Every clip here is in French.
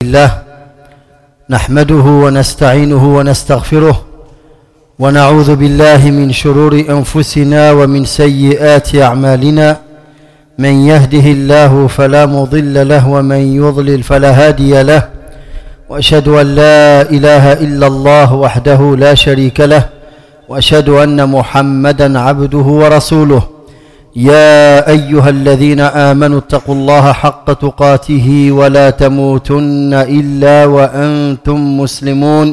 الله نحمده ونستعينه ونستغفره ونعوذ بالله من شرور أنفسنا ومن سيئات أعمالنا من يهده الله فلا مضل له ومن يضلل فلا هادي له وأشهد أن لا إله إلا الله وحده لا شريك له وأشهد أن محمدا عبده ورسوله يا أيها الذين آمنوا اتقوا الله حق تقاته ولا تموتن إلا وأنتم مسلمون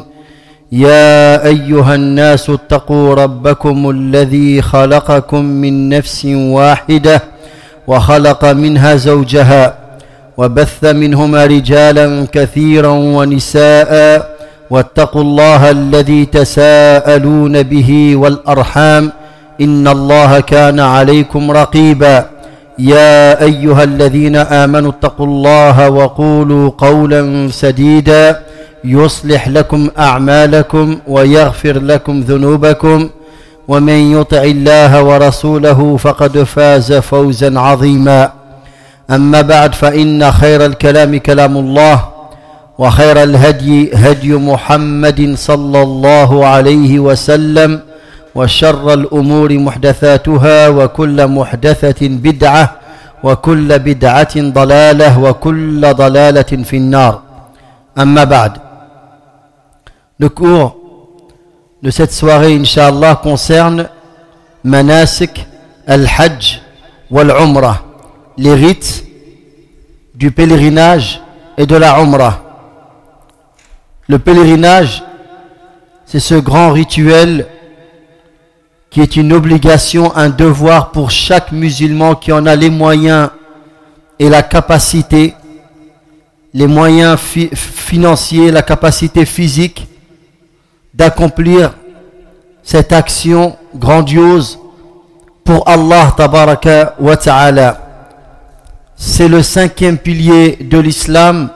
يا أيها الناس اتقوا ربكم الذي خلقكم من نفس واحدة وخلق منها زوجها وبث منهما رجالا كثيرا ونساء واتقوا الله الذي تساءلون به والأرحام إن الله كان عليكم رقيبا يا أيها الذين آمنوا اتقوا الله وقولوا قولا سديدا يصلح لكم أعمالكم ويغفر لكم ذنوبكم ومن يطع الله ورسوله فقد فاز فوزا عظيما أما بعد فإن خير الكلام كلام الله وخير الهدي هدي محمد صلى الله عليه وسلم وشر الأمور محدثاتها وكل محدثة بدعة وكل بدعة ضلالة وكل ضلالة في النار أما بعد. Le cours de cette soirée, Inch'Allah, concerne Manasik al-Hajj wal-Umrah, les rites du pèlerinage et de la Umrah. Le pèlerinage, c'est ce grand rituel qui est une obligation, un devoir pour chaque musulman qui en a les moyens et la capacité, les moyens financiers, la capacité physique d'accomplir cette action grandiose pour Allah tabaraka wa ta'ala. C'est le 5e pilier de l'islam,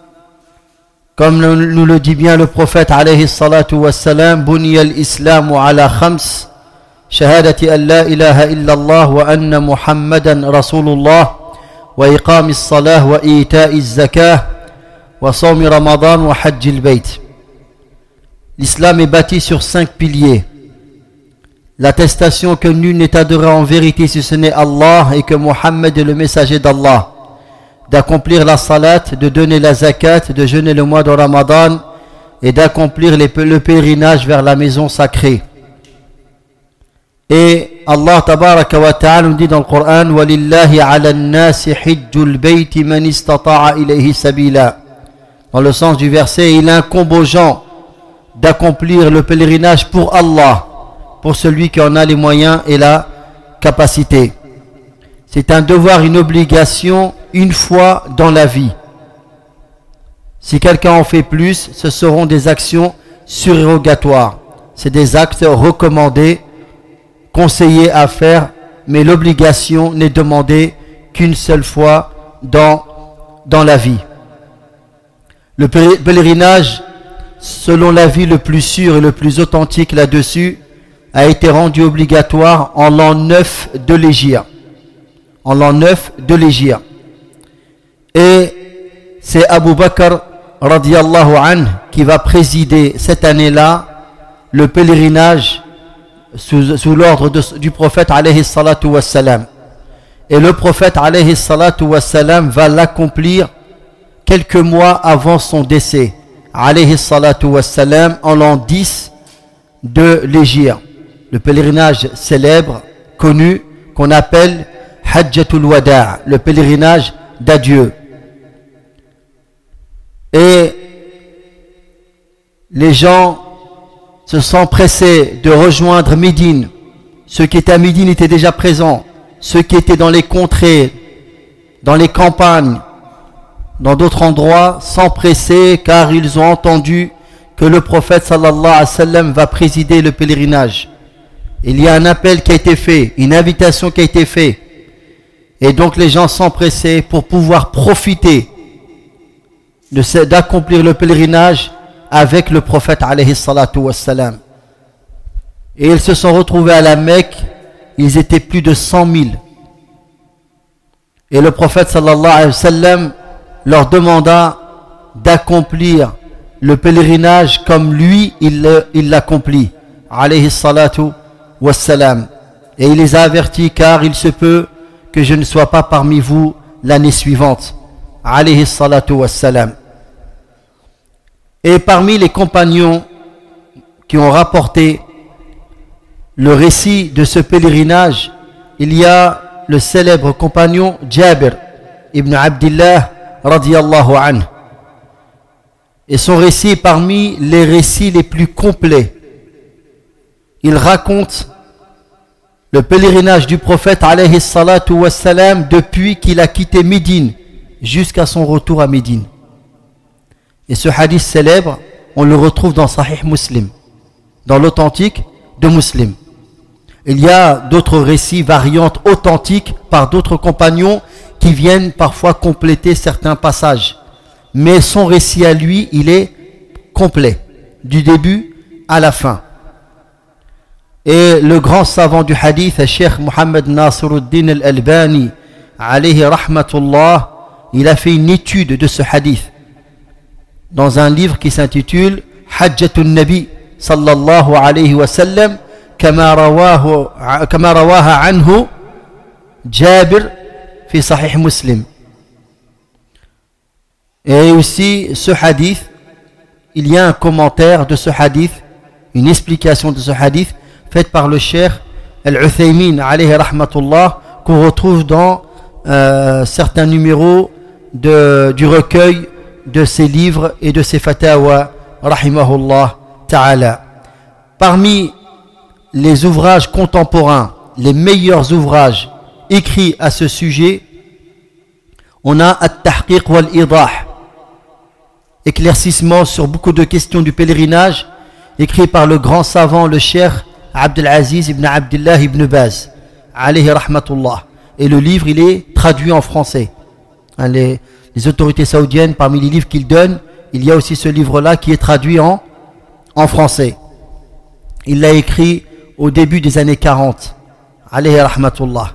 comme nous le dit bien le prophète alayhi salatu wassalam, Buniya al-islamu ala khams, shahadati an la ilaha illallah wa anna muhammadan rasulullah wa iqamis salah wa ita'iz zakah wa sawmi ramadan wa hajjil bayt. L'islam est bâti sur 5 piliers. L'attestation que nul n'est adoré en vérité si ce n'est Allah et que Mohammed est le messager d'Allah. D'accomplir la salat, de donner la zakat, de jeûner le mois de Ramadan et d'accomplir le pèlerinage vers la maison sacrée. Et Allah tabaraka wa ta'ala nous dit dans le Coran وَلِلَّهِ عَلَى النَّاسِ حِجُّ الْبَيْتِ مَنِ اسْتَطَاعَ إِلَيْهِ سَبِيلًا. Dans le sens du verset, il incombe aux gens d'accomplir le pèlerinage pour Allah, pour celui qui en a les moyens et la capacité. C'est un devoir, une obligation, une fois dans la vie. Si quelqu'un en fait plus, ce seront des actions surérogatoires. C'est des actes recommandés, conseillés à faire, mais l'obligation n'est demandée qu'une seule fois dans la vie. Le pèlerinage, selon l'avis le plus sûr et le plus authentique là-dessus, a été rendu obligatoire en l'an 9 de l'Hégire. En l'an 9 de l'Hégire. Et c'est Abu Bakr radiyallahu anhu qui va présider cette année-là le pèlerinage sous l'ordre du prophète alayhi salatu wassalam. Et le prophète alayhi salatu wassalam va l'accomplir quelques mois avant son décès alayhi salatu wassalam, en l'an 10 de l'Hégire. Le pèlerinage célèbre, connu, qu'on appelle Hajjatul Wada', le pèlerinage d'adieu. Et les gens se sont pressés de rejoindre Médine. Ceux qui étaient à Médine étaient déjà présents. Ceux qui étaient dans les contrées, dans les campagnes, dans d'autres endroits, s'empresser car ils ont entendu que le prophète sallallahu alayhi wa sallam va présider le pèlerinage. Il y a un appel qui a été fait, une invitation qui a été faite. Et donc les gens s'empressaient pour pouvoir profiter d'accomplir le pèlerinage avec le prophète alayhi salatu wassalam. Et ils se sont retrouvés à la Mecque, ils étaient plus de 100 000. Et le prophète sallallahu alayhi wa sallam leur demanda d'accomplir le pèlerinage comme lui, il l'accomplit. Alayhi salatu wassalam. Et il les a avertis, car il se peut que je ne sois pas parmi vous l'année suivante. Alayhi salatu wassalam. Et parmi les compagnons qui ont rapporté le récit de ce pèlerinage, il y a le célèbre compagnon Jabir ibn Abdillah radiyallahu anhu. Et son récit est parmi les récits les plus complets. Il raconte le pèlerinage du prophète alayhi salatu wassalam depuis qu'il a quitté Médine jusqu'à son retour à Médine. Et ce hadith célèbre, on le retrouve dans Sahih Muslim, dans l'authentique de Muslim. Il y a d'autres récits, variantes authentiques par d'autres compagnons qui viennent parfois compléter certains passages. Mais son récit à lui, il est complet, du début à la fin. Et le grand savant du hadith, Cheikh Mohammed Nasiruddin al-Albani, alayhi rahmatullah, il a fait une étude de ce hadith dans un livre qui s'intitule Hajjatun Nabi sallallahu alayhi wa sallam kama rawaha anhu Jabir fi Sahih Muslim. Et aussi ce hadith, il y a un commentaire de ce hadith, une explication de ce hadith faite par le cheikh Al-Uthaymin alayhi rahmatullah, qu'on retrouve dans certains numéros du recueil de ses livres et de ses fatawa rahimahullah ta'ala. Parmi les ouvrages contemporains, les meilleurs ouvrages écrits à ce sujet, on a At-Tahqiq wal-Idah, éclaircissement sur beaucoup de questions du pèlerinage, écrit par le grand savant, le cheikh Abdelaziz ibn Abdullah ibn Baz alayhi rahmatullah. Et le livre, il est traduit en français. Les autorités saoudiennes, parmi les livres qu'ils donnent, il y a aussi ce livre-là qui est traduit en français. Il l'a écrit au début des années 40. Alayhi rahmatullah.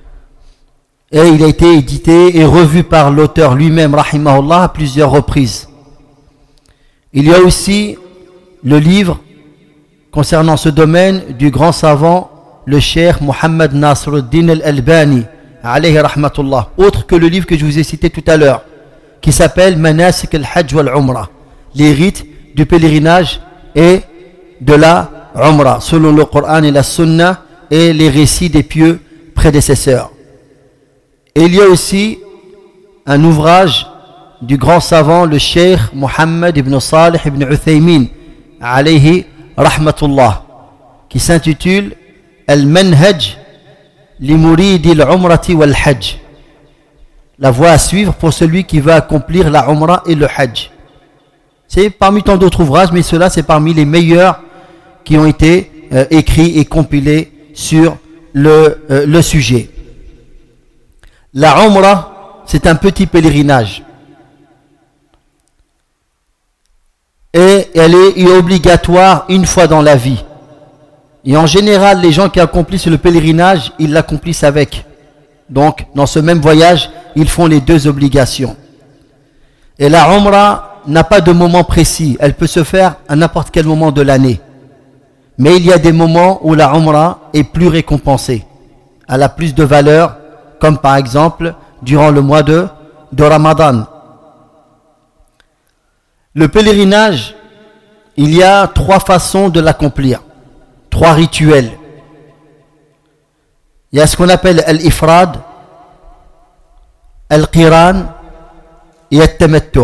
Et il a été édité et revu par l'auteur lui-même, rahimahullah, à plusieurs reprises. Il y a aussi le livre concernant ce domaine du grand savant, le cheikh Mohammed Nasiruddin al-Albani, alayhi rahmatullah, autre que le livre que je vous ai cité tout à l'heure, qui s'appelle Manasik al-Hajj wal-Umrah, les rites du pèlerinage et de la Umrah, selon le Coran et la Sunna et les récits des pieux prédécesseurs. Et il y a aussi un ouvrage du grand savant, le cheikh Mohammed ibn Salih ibn Uthaymin, alayhi rahmatullah, qui s'intitule Al-Manhaj li Muridi al-Umrati wal-Hajj, la voie à suivre pour celui qui veut accomplir la Umrah et le Hajj. C'est parmi tant d'autres ouvrages, mais cela c'est parmi les meilleurs qui ont été écrits et compilés sur le sujet. La Umrah, c'est un petit pèlerinage. Et elle est obligatoire une fois dans la vie. Et en général, les gens qui accomplissent le pèlerinage, ils l'accomplissent avec. Donc, dans ce même voyage, ils font les deux obligations. Et la Umrah n'a pas de moment précis. Elle peut se faire à n'importe quel moment de l'année. Mais il y a des moments où la Umrah est plus récompensée. Elle a plus de valeur, comme par exemple durant le mois de Ramadan. Le pèlerinage, il y a 3 façons de l'accomplir, 3 rituels. Il y a ce qu'on appelle al-ifrad, al-qiran et al-tamattu'.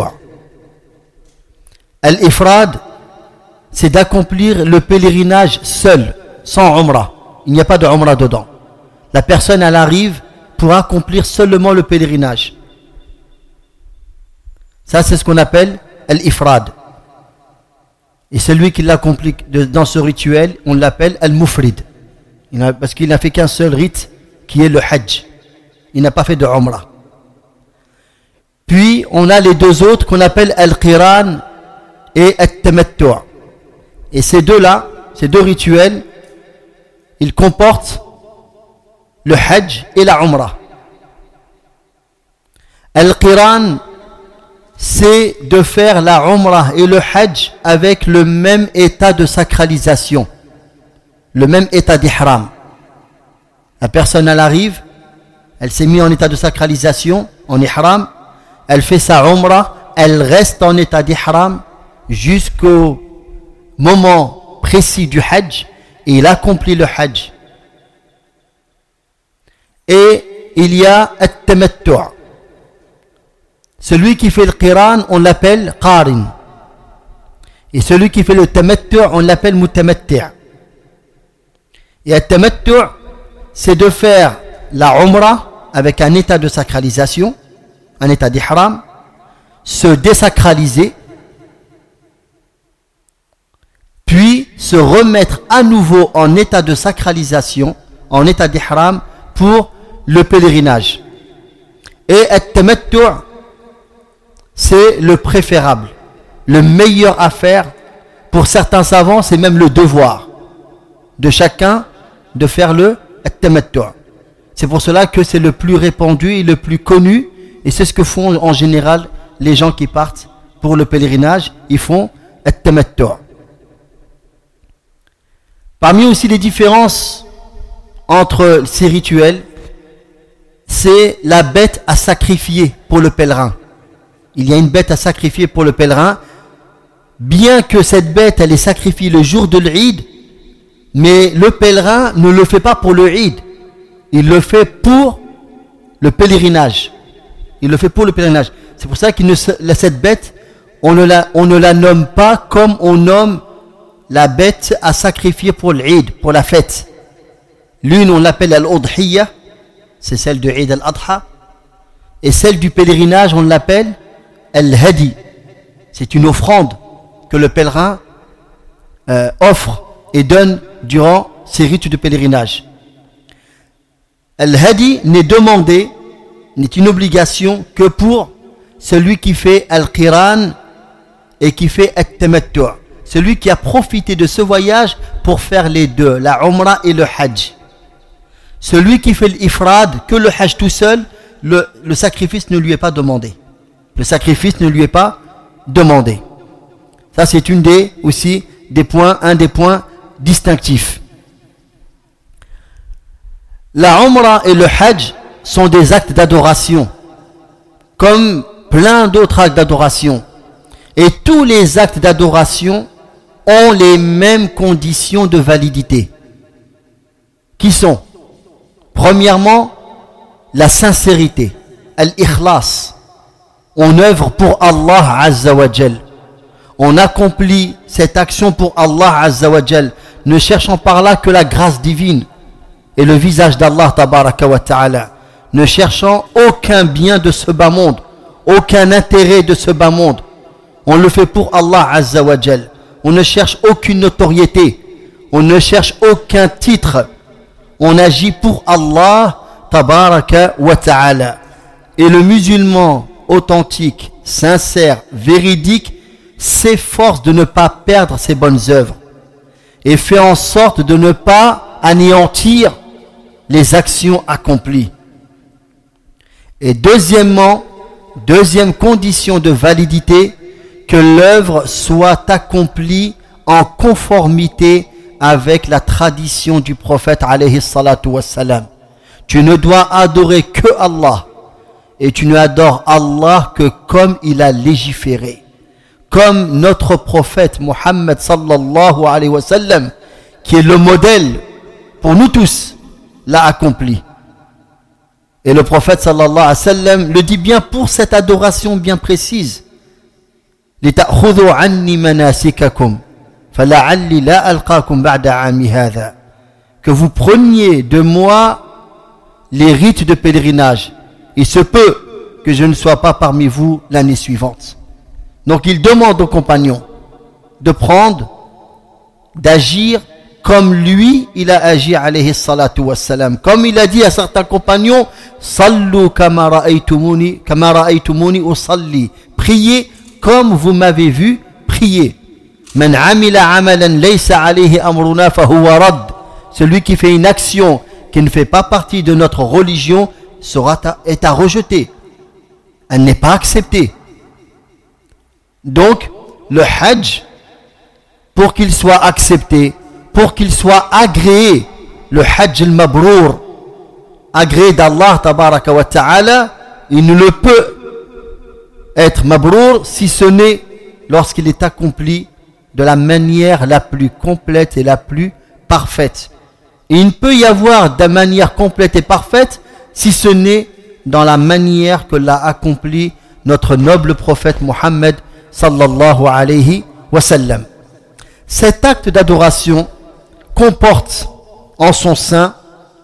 Al-ifrad, c'est d'accomplir le pèlerinage seul, sans umrah. Il n'y a pas de umrah dedans. La personne, elle arrive pour accomplir seulement le pèlerinage. Ça, c'est ce qu'on appelle al-ifrad. Et celui qui l'accomplit dans ce rituel, on l'appelle al-mufrid. Parce qu'il n'a fait qu'un seul rite, qui est le hajj. Il n'a pas fait de umrah. Puis, on a les 2 autres qu'on appelle al-qiran et al-tamattu'. Et ces deux-là, ces 2 rituels, ils comportent le hajj et la umrah. Al-qiran, c'est de faire la Umrah et le Hajj avec le même état de sacralisation, le même état d'ihram. La personne, elle arrive, elle s'est mise en état de sacralisation, en ihram, elle fait sa Umrah, elle reste en état d'ihram jusqu'au moment précis du Hajj, et il accomplit le Hajj. Et il y a at-tamattu'. Celui qui fait le qiran, on l'appelle qarin. Et celui qui fait le tamattu', on l'appelle mutamatti'. Et at-tamattu', c'est de faire la Umrah avec un état de sacralisation, un état d'ihram, se désacraliser, puis se remettre à nouveau en état de sacralisation, en état d'ihram, pour le pèlerinage. Et at-tamattu', c'est le préférable, le meilleur à faire. Pour certains savants, c'est même le devoir de chacun de faire le at-tamattu'. C'est pour cela que c'est le plus répandu et le plus connu, et c'est ce que font en général les gens qui partent pour le pèlerinage, ils font at-tamattu'. Parmi aussi les différences entre ces rituels, c'est la bête à sacrifier pour le pèlerin. Il y a une bête à sacrifier pour le pèlerin, bien que cette bête elle est sacrifiée le jour de l'Eid, mais le pèlerin ne le fait pas pour le Eid, il le fait pour le pèlerinage. Il le fait pour le pèlerinage. C'est pour ça cette bête, on ne la nomme pas comme on nomme la bête à sacrifier pour l'Eid, pour la fête. L'une on l'appelle al-Udhiyya, c'est celle de Eid al-Adha, et celle du pèlerinage on l'appelle al-Hadi. C'est une offrande que le pèlerin offre et donne durant ses rites de pèlerinage. Al-Hadi n'est demandé, n'est une obligation que pour celui qui fait al-Qiran et qui fait at-Tamattu'. Celui qui a profité de ce voyage pour faire les deux, la Umrah et le Hajj. Celui qui fait l'Ifrad, que le Hajj tout seul, le sacrifice ne lui est pas demandé. Le sacrifice ne lui est pas demandé. Ça c'est un des points distinctifs. La Umrah et le Hajj sont des actes d'adoration, comme plein d'autres actes d'adoration. Et tous les actes d'adoration ont les mêmes conditions de validité. Qui sont? Premièrement, la sincérité, al-ikhlas. On œuvre pour Allah Azza wa Jal. On accomplit cette action pour Allah Azza wa Jal, ne cherchant par là que la grâce divine et le visage d'Allah Tabaraka wa Ta'ala, ne cherchant aucun bien de ce bas monde, aucun intérêt de ce bas monde. On le fait pour Allah Azza wa Jal. On ne cherche aucune notoriété, on ne cherche aucun titre. On agit pour Allah Tabaraka wa Ta'ala. Et le musulman authentique, sincère, véridique, s'efforce de ne pas perdre ses bonnes œuvres et fait en sorte de ne pas anéantir les actions accomplies. Et deuxièmement, deuxième condition de validité, que l'œuvre soit accomplie en conformité avec la tradition du prophète alayhi salatu wassalam. Tu ne dois adorer que Allah, et tu ne adores Allah que comme il a légiféré, comme notre prophète Muhammad sallallahu alayhi wa sallam, qui est le modèle pour nous tous, l'a accompli. Et le prophète sallallahu alayhi wa sallam le dit bien pour cette adoration bien précise. لتأخذوا عني مناسككم فلعلي لا ألقاكم بعد عامي هذا. Que vous preniez de moi les rites de pèlerinage. Il se peut que je ne sois pas parmi vous l'année suivante. Donc il demande aux compagnons de prendre, d'agir comme lui, il a agi alayhi salatu wassalam. Comme il a dit à certains compagnons, Sallu kama ra'aytumuni usalli. Priez comme vous m'avez vu prier. Man amila amalan laysa alayhi amruna fahuwa radd. Celui qui fait une action qui ne fait pas partie de notre religion est à rejeter. Elle n'est pas acceptée. Donc, le hajj, pour qu'il soit accepté, pour qu'il soit agréé, le hajj al-mabrour, agréé d'Allah tabaraka wa ta'ala, il ne le peut être mabrour si ce n'est lorsqu'il est accompli de la manière la plus complète et la plus parfaite. Et il ne peut y avoir de manière complète et parfaite si ce n'est dans la manière que l'a accompli notre noble prophète Mohammed sallallahu alayhi wa sallam. Cet acte d'adoration comporte en son sein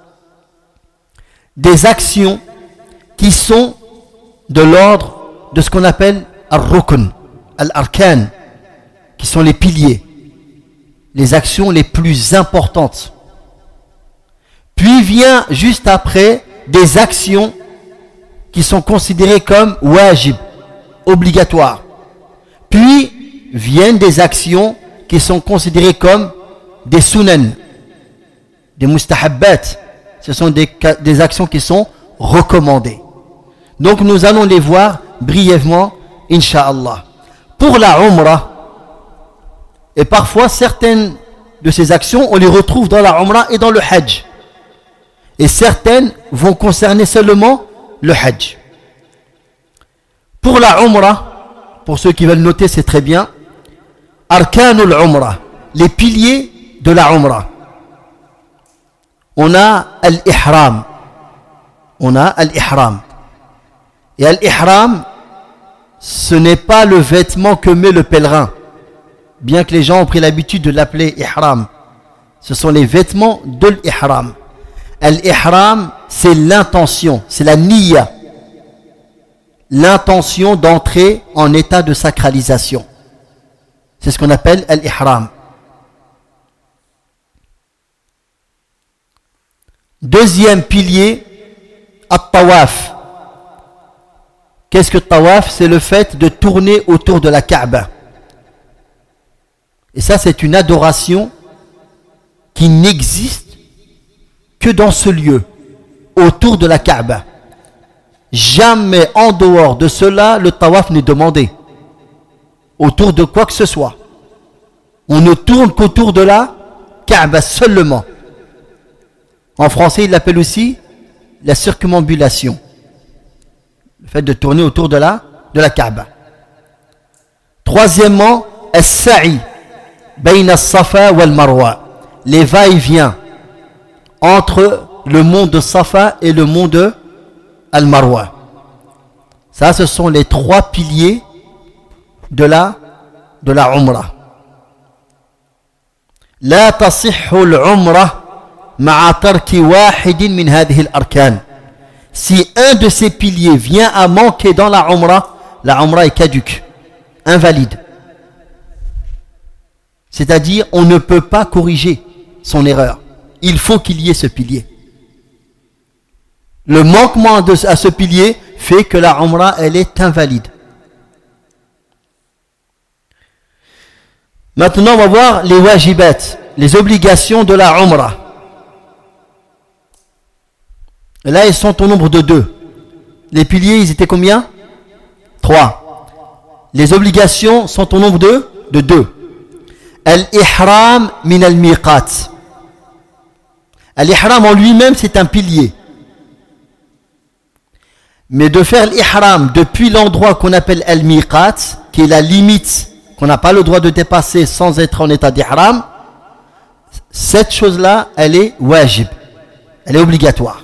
des actions qui sont de l'ordre de ce qu'on appelle al-rukn, al-arkan, qui sont les piliers, les actions les plus importantes. Puis vient juste après des actions qui sont considérées comme wajib, obligatoires. Puis viennent des actions qui sont considérées comme des sunan, des mustahabbat. Ce sont des actions qui sont recommandées. Donc nous allons les voir brièvement, incha'Allah. Pour la umrah, et parfois certaines de ces actions, on les retrouve dans la umrah et dans le hajj. Et certaines vont concerner seulement le hajj. Pour la umrah, pour ceux qui veulent noter, c'est très bien. Arkanul umrah, les piliers de la umrah. On a al-ihram. On a al-ihram. Et al-ihram, ce n'est pas le vêtement que met le pèlerin. Bien que les gens ont pris l'habitude de l'appeler ihram. Ce sont les vêtements de l'ihram. Al-ihram, c'est l'intention, c'est la niyya. L'intention d'entrer en état de sacralisation. C'est ce qu'on appelle al-ihram. Deuxième pilier, at-tawaf. Qu'est-ce que tawaf? C'est le fait de tourner autour de la Kaaba. Et ça, c'est une adoration qui n'existe que dans ce lieu, autour de la Kaaba. Jamais en dehors de cela, le tawaf n'est demandé. Autour de quoi que ce soit. On ne tourne qu'autour de la Kaaba seulement. En français, il l'appelle aussi la circumambulation. Le fait de tourner autour de la Kaaba. Troisièmement, as-sa'i bayna as-safa wal marwa. Les va-et-vient entre le mont de Safa et le mont de Al-Marwa. Ça, ce sont les trois piliers de la Umrah. La tasihhu al-Umrah ma'a tarki wahidin min hadhihi al-arkan. Si un de ces piliers vient à manquer dans la Umrah est caduque, invalide. C'est-à-dire, on ne peut pas corriger son erreur. Il faut qu'il y ait ce pilier. Le manquement à ce pilier fait que la Umrah, elle est invalide. Maintenant, on va voir les wajibat, les obligations de la Umrah. Et là, ils sont au nombre de 2. Les piliers, ils étaient combien? 3. Les obligations sont au nombre de 2. Al-ihram min al-miqat. Al-ihram en lui-même, c'est un pilier. Mais de faire l'ihram depuis l'endroit qu'on appelle al-miqat, qui est la limite qu'on n'a pas le droit de dépasser sans être en état d'ihram, cette chose-là, elle est wajib. Elle est obligatoire.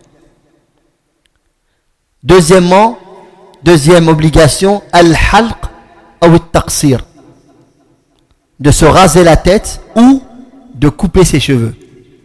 Deuxièmement, deuxième obligation, al-halq ou al-taqsir. De se raser la tête ou de couper ses cheveux.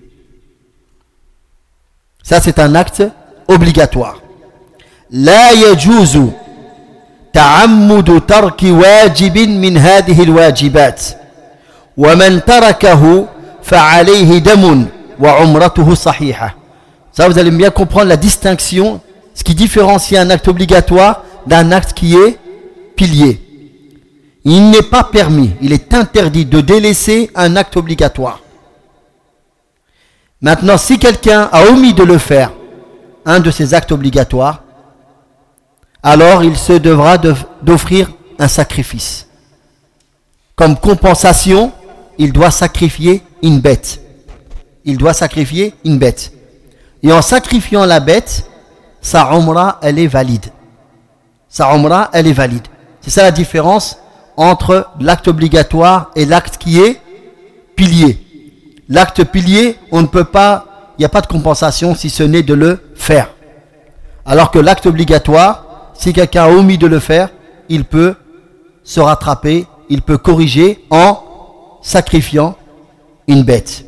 Ça, c'est un acte obligatoire. La yajuzu ta'ammudu tarki wajibin min hadhihi al-wajibat. Wa man tarakahu fa'alayhi damun wa umratuhu sahiha. Ça, vous allez bien comprendre la distinction, ce qui différencie un acte obligatoire d'un acte qui est pilier. Il n'est pas permis, il est interdit de délaisser un acte obligatoire. Maintenant, si quelqu'un a omis de le faire, un de ces actes obligatoires, alors il se devra d'offrir un sacrifice. Comme compensation, il doit sacrifier une bête. Il doit sacrifier une bête. Et en sacrifiant la bête, sa umrah, elle est valide. Sa umrah, elle est valide. C'est ça la différence entre l'acte obligatoire et l'acte qui est pilier. L'acte pilier, on ne peut pas, il n'y a pas de compensation si ce n'est de le faire. Alors que l'acte obligatoire, si quelqu'un a omis de le faire, il peut se rattraper, il peut corriger en sacrifiant une bête.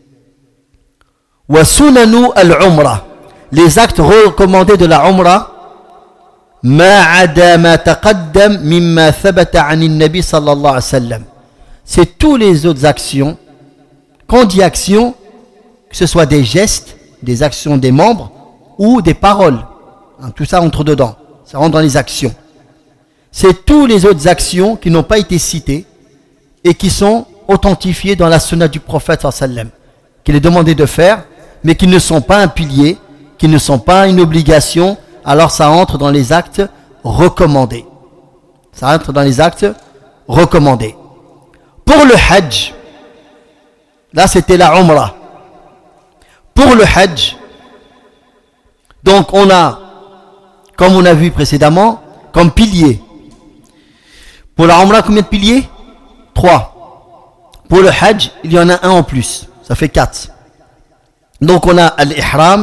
Wa sunanu al-umrah. Les actes recommandés de la umrah, ma ada ma taqaddam mimma thabata 'an an-nabi sallallahu alayhi wa sallam. C'est tous les autres actions. Quand on dit actions, que ce soit des gestes, des actions des membres ou des paroles, tout ça entre dedans, ça rentre dans les actions. C'est toutes les autres actions qui n'ont pas été citées et qui sont authentifiées dans la sunna du prophète sallallahu alayhi wa sallam, qu'il est demandé de faire, mais qui ne sont pas un pilier, qui ne sont pas une obligation, alors ça entre dans les actes recommandés. Ça entre dans les actes recommandés. Pour le hajj, là c'était la umrah. Pour le hajj, donc on a, comme on a vu précédemment, comme pilier. Pour la umrah, combien de piliers? 3. Pour le hajj, il y en a un en plus. Ça fait 4. Donc on a al-ihram,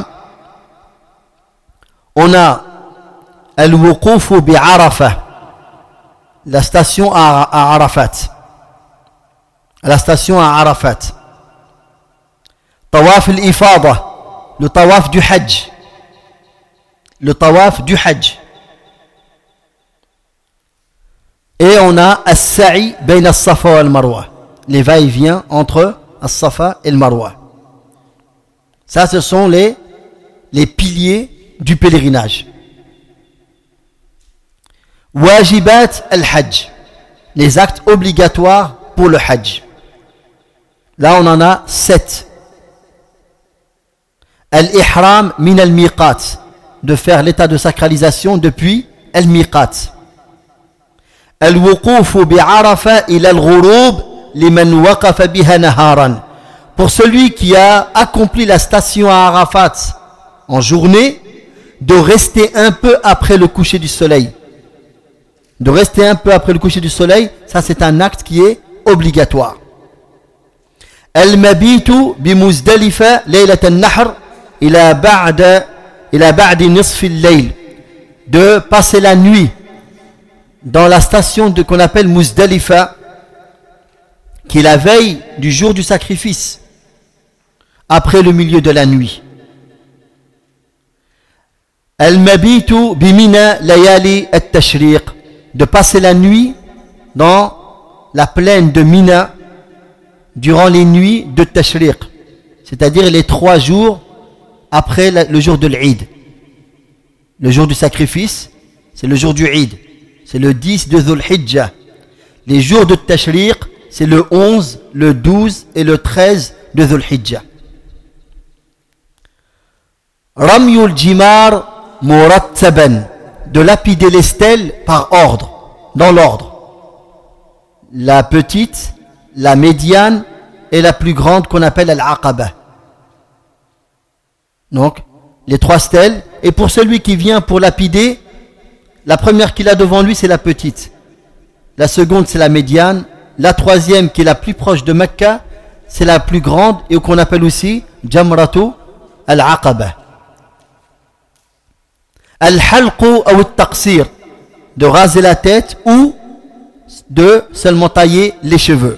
on a al-wuquf bi Arafah, la station à Arafat. La station à Arafat. Tawaf al-ifada, le tawaf du hajj. Le tawaf du hajj. Et on a as-sa'i bayna as-safa wal marwa, les va-et-vient entre as-safa et le marwa. Ça, ce sont les piliers du pèlerinage. Wajibat al-hajj, les actes obligatoires pour le hajj. Là, on en a 7. Al-ihram min al-miqat, de faire l'état de sacralisation depuis al-miqat. Al-wuquf bi Arafa ila al-ghurub liman waqafa biha naharan. Pour celui qui a accompli la station à Arafat en journée, de rester un peu après le coucher du soleil. De rester un peu après le coucher du soleil, ça c'est un acte qui est obligatoire. Al-mabitu bi Muzdalifa laylat an-nahr ila ba'di nisf al-layl. De passer la nuit dans la station qu'on appelle Muzdalifa, qui est la veille du jour du sacrifice, après le milieu de la nuit. Al-mabitu bi Mina layali at-tashriq, de passer la nuit dans la plaine de Mina durant les nuits de Tashriq, c'est-à-dire les 3 jours après le jour de l'Eid. Le jour du sacrifice, c'est le jour du Eid, c'est le 10 de Dhul Hijjah. Les jours de Tashriq, c'est le 11, le 12 et le 13 de Dhul Hijjah. Ramyul Jimar Murattaban, de lapider les stèles par ordre, dans l'ordre. La petite, la médiane et la plus grande qu'on appelle Al-Aqaba. Donc, les 3 stèles. Et pour celui qui vient pour lapider, la première qu'il a devant lui, c'est la petite. La seconde, c'est la médiane. La troisième, qui est la plus proche de Mecca, c'est la plus grande et qu'on appelle aussi Jamratu Al-Aqaba. Al-halqu ou al-taqsir, de raser la tête ou de seulement tailler les cheveux.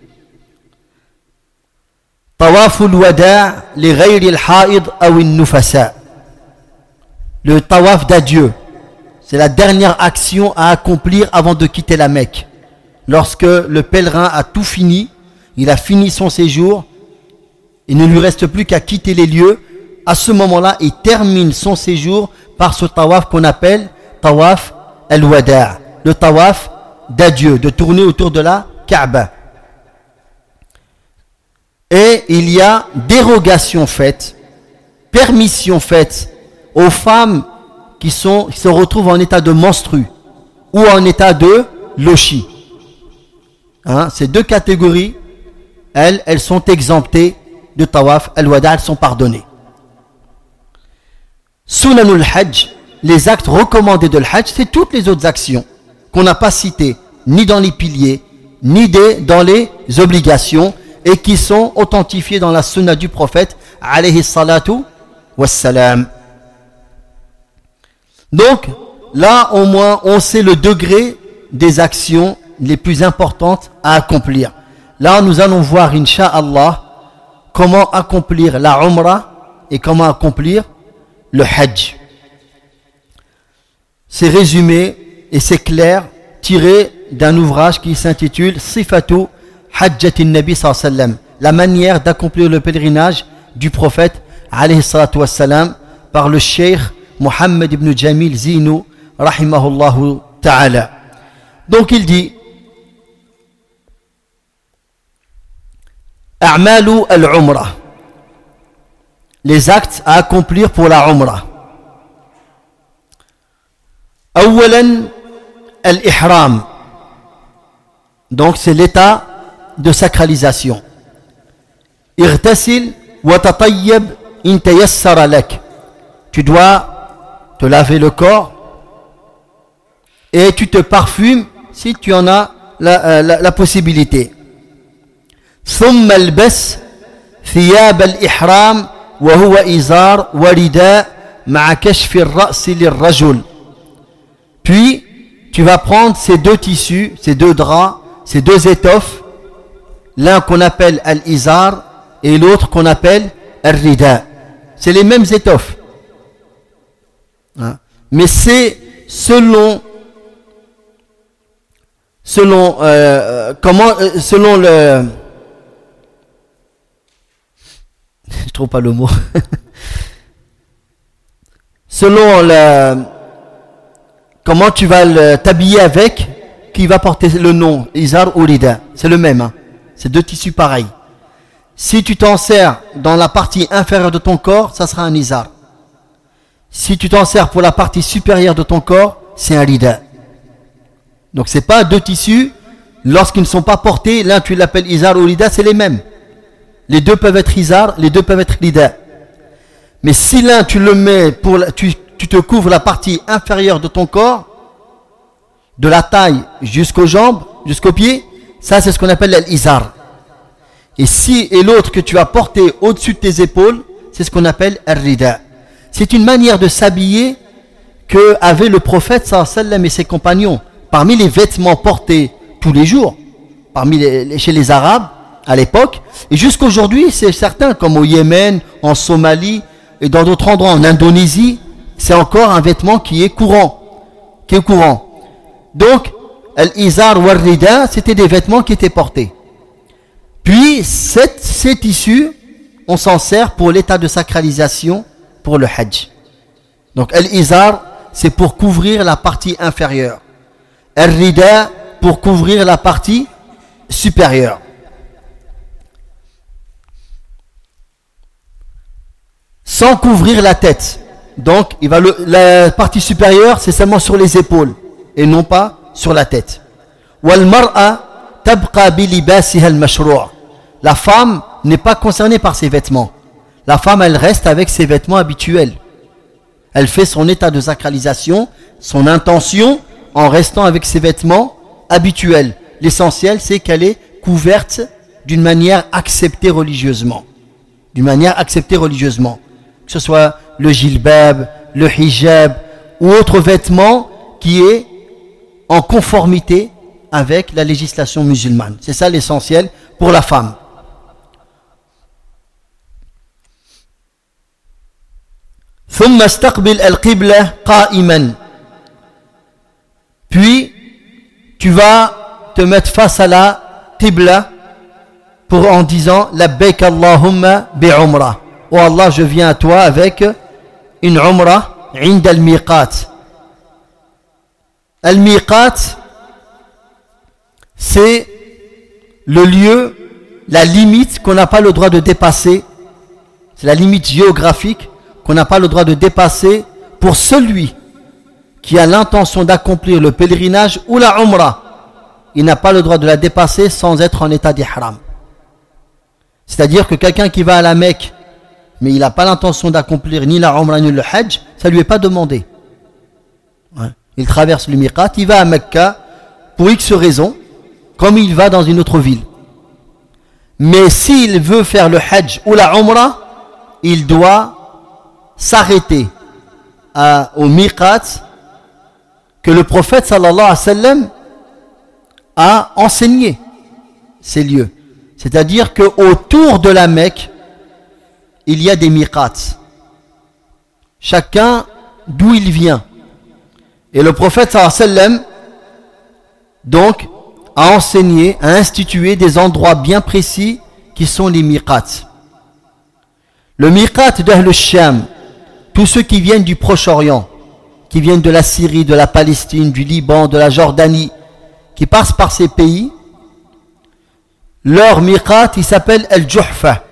Tawaful wada' li ghayri al-ha'id ou al-nufasa, le tawaf d'adieu, c'est la dernière action à accomplir avant de quitter la Mecque. Lorsque le pèlerin a tout fini, il a fini son séjour, il ne lui reste plus qu'à quitter les lieux. À ce moment-là, il termine son séjour par ce tawaf qu'on appelle tawaf al-wada', le tawaf d'adieu, de tourner autour de la Kaaba. Et il y a dérogation faite, permission faite aux femmes qui se retrouvent en état de menstru ou en état de l'oshi. Hein, ces deux catégories, elles sont exemptées de tawaf al-wada', elles sont pardonnées. Sunanul hajj, les actes recommandés de l'hajj, c'est toutes les autres actions qu'on n'a pas citées, ni dans les piliers, ni dans les obligations, et qui sont authentifiées dans la sunna du prophète, alayhi salatu wassalam. Donc, là, au moins, on sait le degré des actions les plus importantes à accomplir. Là, nous allons voir, incha'Allah, comment accomplir la umrah et comment accomplir le hajj. C'est résumé et c'est clair, tiré d'un ouvrage qui s'intitule Sifatu Hajjatin Nabi sallallahu alayhi wa sallam, la manière d'accomplir le pèlerinage du prophète alayhi salatu wassalam, par le cheikh Mohammed ibn Jamil Zinou rahimahullahu ta'ala. Donc il dit A'malu al-umrah, les actes à accomplir pour la umrah. Awalan al-ihram, donc c'est l'état de sacralisation. Irtasil wa tatayyab in tayassara lak, tu dois te laver le corps et tu te parfumes si tu en as la possibilité. ثم البس ثياب الإحرام وهو إزار ورداء مع كشف الرأس للرجل. Puis tu vas prendre ces deux tissus, ces deux draps, ces deux étoffes, l'un qu'on appelle al-izar et l'autre qu'on appelle al-rida. C'est les mêmes étoffes, hein? Mais c'est selon le je trouve pas le mot. Selon comment tu vas t'habiller avec, qui va porter le nom izar ou rida, c'est le même, hein? C'est deux tissus pareils. Si tu t'en sers dans la partie inférieure de ton corps, ça sera un izar. Si tu t'en sers pour la partie supérieure de ton corps, c'est un rida. Donc c'est pas deux tissus, lorsqu'ils ne sont pas portés, l'un tu l'appelles izar ou rida, c'est les mêmes. Les deux peuvent être izar, les deux peuvent être rida. Mais si l'un tu le mets tu te couvres la partie inférieure de ton corps, de la taille jusqu'aux jambes, jusqu'aux pieds, ça c'est ce qu'on appelle l'izar. Et l'autre que tu as porté au-dessus de tes épaules, c'est ce qu'on appelle al-rida. C'est une manière de s'habiller que avait le prophète sallallahu alayhi wa sallam et ses compagnons. Parmi les vêtements portés tous les jours, chez les Arabes à l'époque, et jusqu'aujourd'hui, c'est certain, comme au Yémen, en Somalie et dans d'autres endroits, en Indonésie, c'est encore un vêtement qui est courant. Donc, al-izar ou al-rida, c'était des vêtements qui étaient portés. Puis, ces tissus, on s'en sert pour l'état de sacralisation pour le hajj. Donc, al-izar, c'est pour couvrir la partie inférieure. Al-rida, pour couvrir la partie supérieure. Sans couvrir la tête. Donc, la partie supérieure, c'est seulement sur les épaules et non pas sur la tête. Wal mar'a tabqa bi libasiha al-mashru'. La femme n'est pas concernée par ses vêtements. La femme, elle reste avec ses vêtements habituels. Elle fait son état de sacralisation, son intention, en restant avec ses vêtements habituels. L'essentiel, c'est qu'elle est couverte d'une manière acceptée religieusement. Que ce soit le jilbab, le hijab ou autre vêtement qui est en conformité avec la législation musulmane. C'est ça l'essentiel pour la femme. ثم استقبل القبلة قائما. Puis tu vas te mettre face à la qibla en disant labbaik Allahumma bi umrah. Oh Allah, je viens à toi avec une umrah عند al-miqat. Al-miqat, c'est le lieu, la limite qu'on n'a pas le droit de dépasser. C'est la limite géographique qu'on n'a pas le droit de dépasser pour celui qui a l'intention d'accomplir le pèlerinage ou la umrah il n'a pas le droit de la dépasser sans être en état d'ihram. C'est-à-dire que quelqu'un qui va à la Mecque, mais il n'a pas l'intention d'accomplir ni la Umrah ni le Hajj, ça ne lui est pas demandé. Ouais. Il traverse le miqat, il va à Mecca pour X raisons, comme il va dans une autre ville. Mais s'il veut faire le Hajj ou la Umrah, il doit s'arrêter au miqat que le prophète sallallahu alayhi wa sallam a enseigné ces lieux. C'est-à-dire qu'autour de la Mecque, il y a des miqats. Chacun d'où il vient. Et le prophète sallallahu alayhi wa sallam donc a enseigné, a institué des endroits bien précis qui sont les miqats. Le miqat d'Ahl Sham, tous ceux qui viennent du Proche-Orient, qui viennent de la Syrie, de la Palestine, du Liban, de la Jordanie, qui passent par ces pays, leur miqat, il s'appelle Al-Juhfa.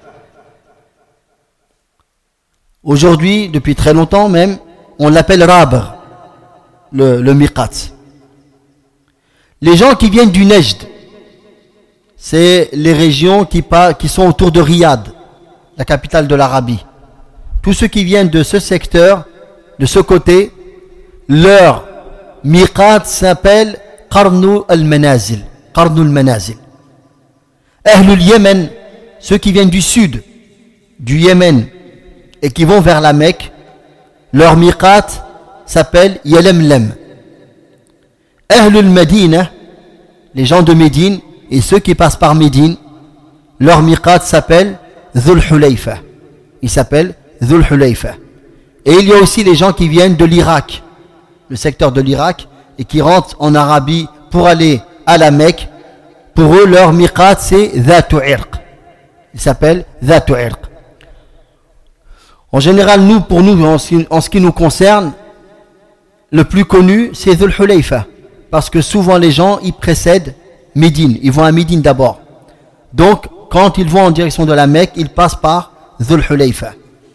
Aujourd'hui, depuis très longtemps même, on l'appelle Rabr, le miqat. Les gens qui viennent du Nejd, c'est les régions qui sont autour de Riyad, la capitale de l'Arabie. Tous ceux qui viennent de ce secteur, de ce côté, leur miqat s'appelle Qarnu al-Manazil. Qarnu al-Manazil. Ahlul Yémen, ceux qui viennent du sud, du Yémen, et qui vont vers la Mecque, leur miqat s'appelle Yalamlam. Ahlul Medina, les gens de Médine, et ceux qui passent par Médine, leur miqat s'appelle Dhul Hulayfa. Il s'appelle Dhul Hulayfa. Et il y a aussi les gens qui viennent de l'Irak, le secteur de l'Irak, et qui rentrent en Arabie pour aller à la Mecque. Pour eux, leur miqat, c'est Dhatu Irq. Il s'appelle Dhatu Irq. En général, pour nous, en ce qui nous concerne, le plus connu, c'est Dhul Hulayfa. Parce que souvent, les gens, ils précèdent Médine. Ils vont à Médine d'abord. Donc, quand ils vont en direction de la Mecque, ils passent par Dhul Hulayfa.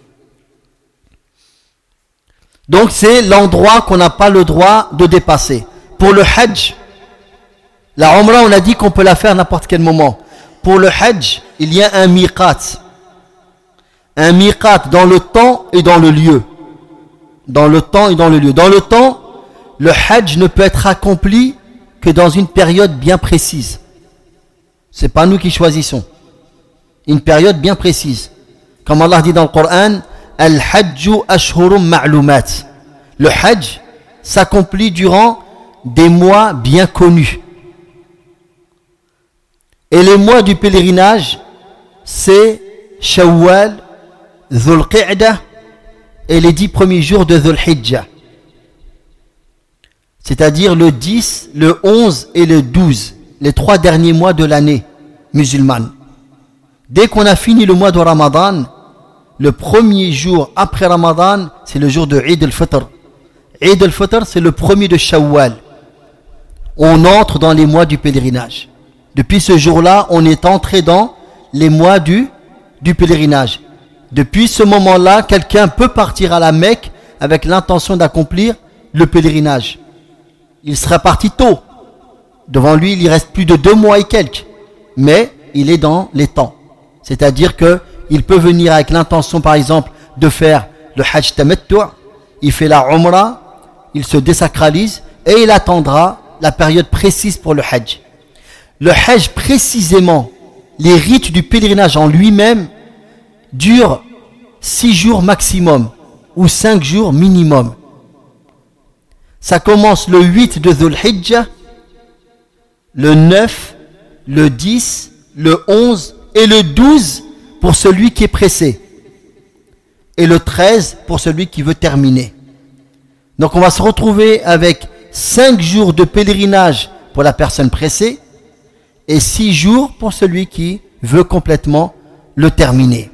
Donc, c'est l'endroit qu'on n'a pas le droit de dépasser. Pour le Hajj, la Umrah, on a dit qu'on peut la faire à n'importe quel moment. Pour le Hajj, il y a un miqat. Un miqat dans le temps et dans le lieu. Dans le temps et dans le lieu. Dans le temps, le Hajj ne peut être accompli que dans une période bien précise. C'est pas nous qui choisissons. Une période bien précise. Comme Allah dit dans le Coran, Al-Hajju ashhurum ma'lumat. Le Hajj s'accomplit durant des mois bien connus. Et les mois du pèlerinage, c'est Shawwal, Dhul Qa'dah et les 10 premiers jours de Dhul Hijjah. C'est-à-dire le 10, le 11 et le 12, les 3 derniers mois de l'année musulmane. Dès qu'on a fini le mois de Ramadan, le premier jour après Ramadan, c'est le jour de Eid al-Fitr. Eid al-Fitr, c'est le premier de Shawwal. On entre dans les mois du pèlerinage. Depuis ce jour-là, on est entré dans les mois du pèlerinage. Depuis ce moment-là, quelqu'un peut partir à la Mecque avec l'intention d'accomplir le pèlerinage. Il sera parti tôt. Devant lui, il reste plus de 2 mois et quelques. Mais il est dans les temps. C'est-à-dire qu'il peut venir avec l'intention, par exemple, de faire le Hajj Tamattu'. Il fait la Umrah, il se désacralise et il attendra la période précise pour le Hajj. Le Hajj, précisément, les rites du pèlerinage en lui-même durent 6 jours maximum ou 5 jours minimum. Ça commence le 8 de Dhul Hijjah, le 9, le 10, le 11 et le 12 pour celui qui est pressé. Et le 13 pour celui qui veut terminer. Donc on va se retrouver avec 5 jours de pèlerinage pour la personne pressée et 6 jours pour celui qui veut complètement le terminer.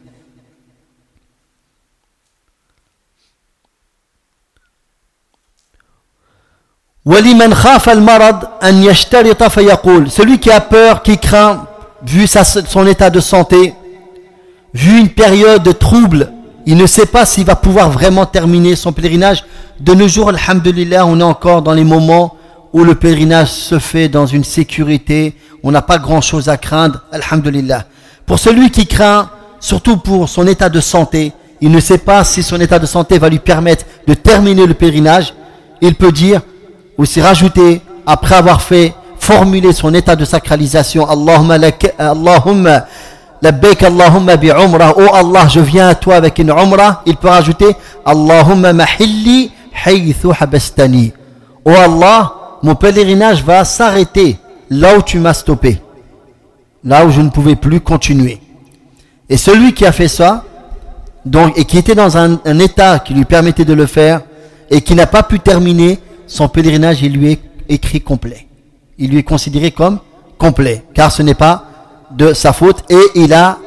Celui qui a peur, qui craint, vu son état de santé, vu une période de trouble, il ne sait pas s'il va pouvoir vraiment terminer son pèlerinage. De nos jours, alhamdulillah, on est encore dans les moments où le pèlerinage se fait dans une sécurité, on n'a pas grand chose à craindre, alhamdulillah. Pour celui qui craint, surtout pour son état de santé, il ne sait pas si son état de santé va lui permettre de terminer le pèlerinage, il peut dire, ou s'y rajouter, après avoir formuler son état de sacralisation, Allahumma labbaik Allahumma bi umrah, oh Allah, je viens à toi avec une umrah, il peut rajouter, Allahumma mahilli haythu habastani, oh Allah, mon pèlerinage va s'arrêter là où tu m'as stoppé, là où je ne pouvais plus continuer. Et celui qui a fait ça, donc, et qui était dans un état qui lui permettait de le faire, et qui n'a pas pu terminer, son pèlerinage, il lui est écrit complet. Il lui est considéré comme complet, car ce n'est pas de sa faute, et il a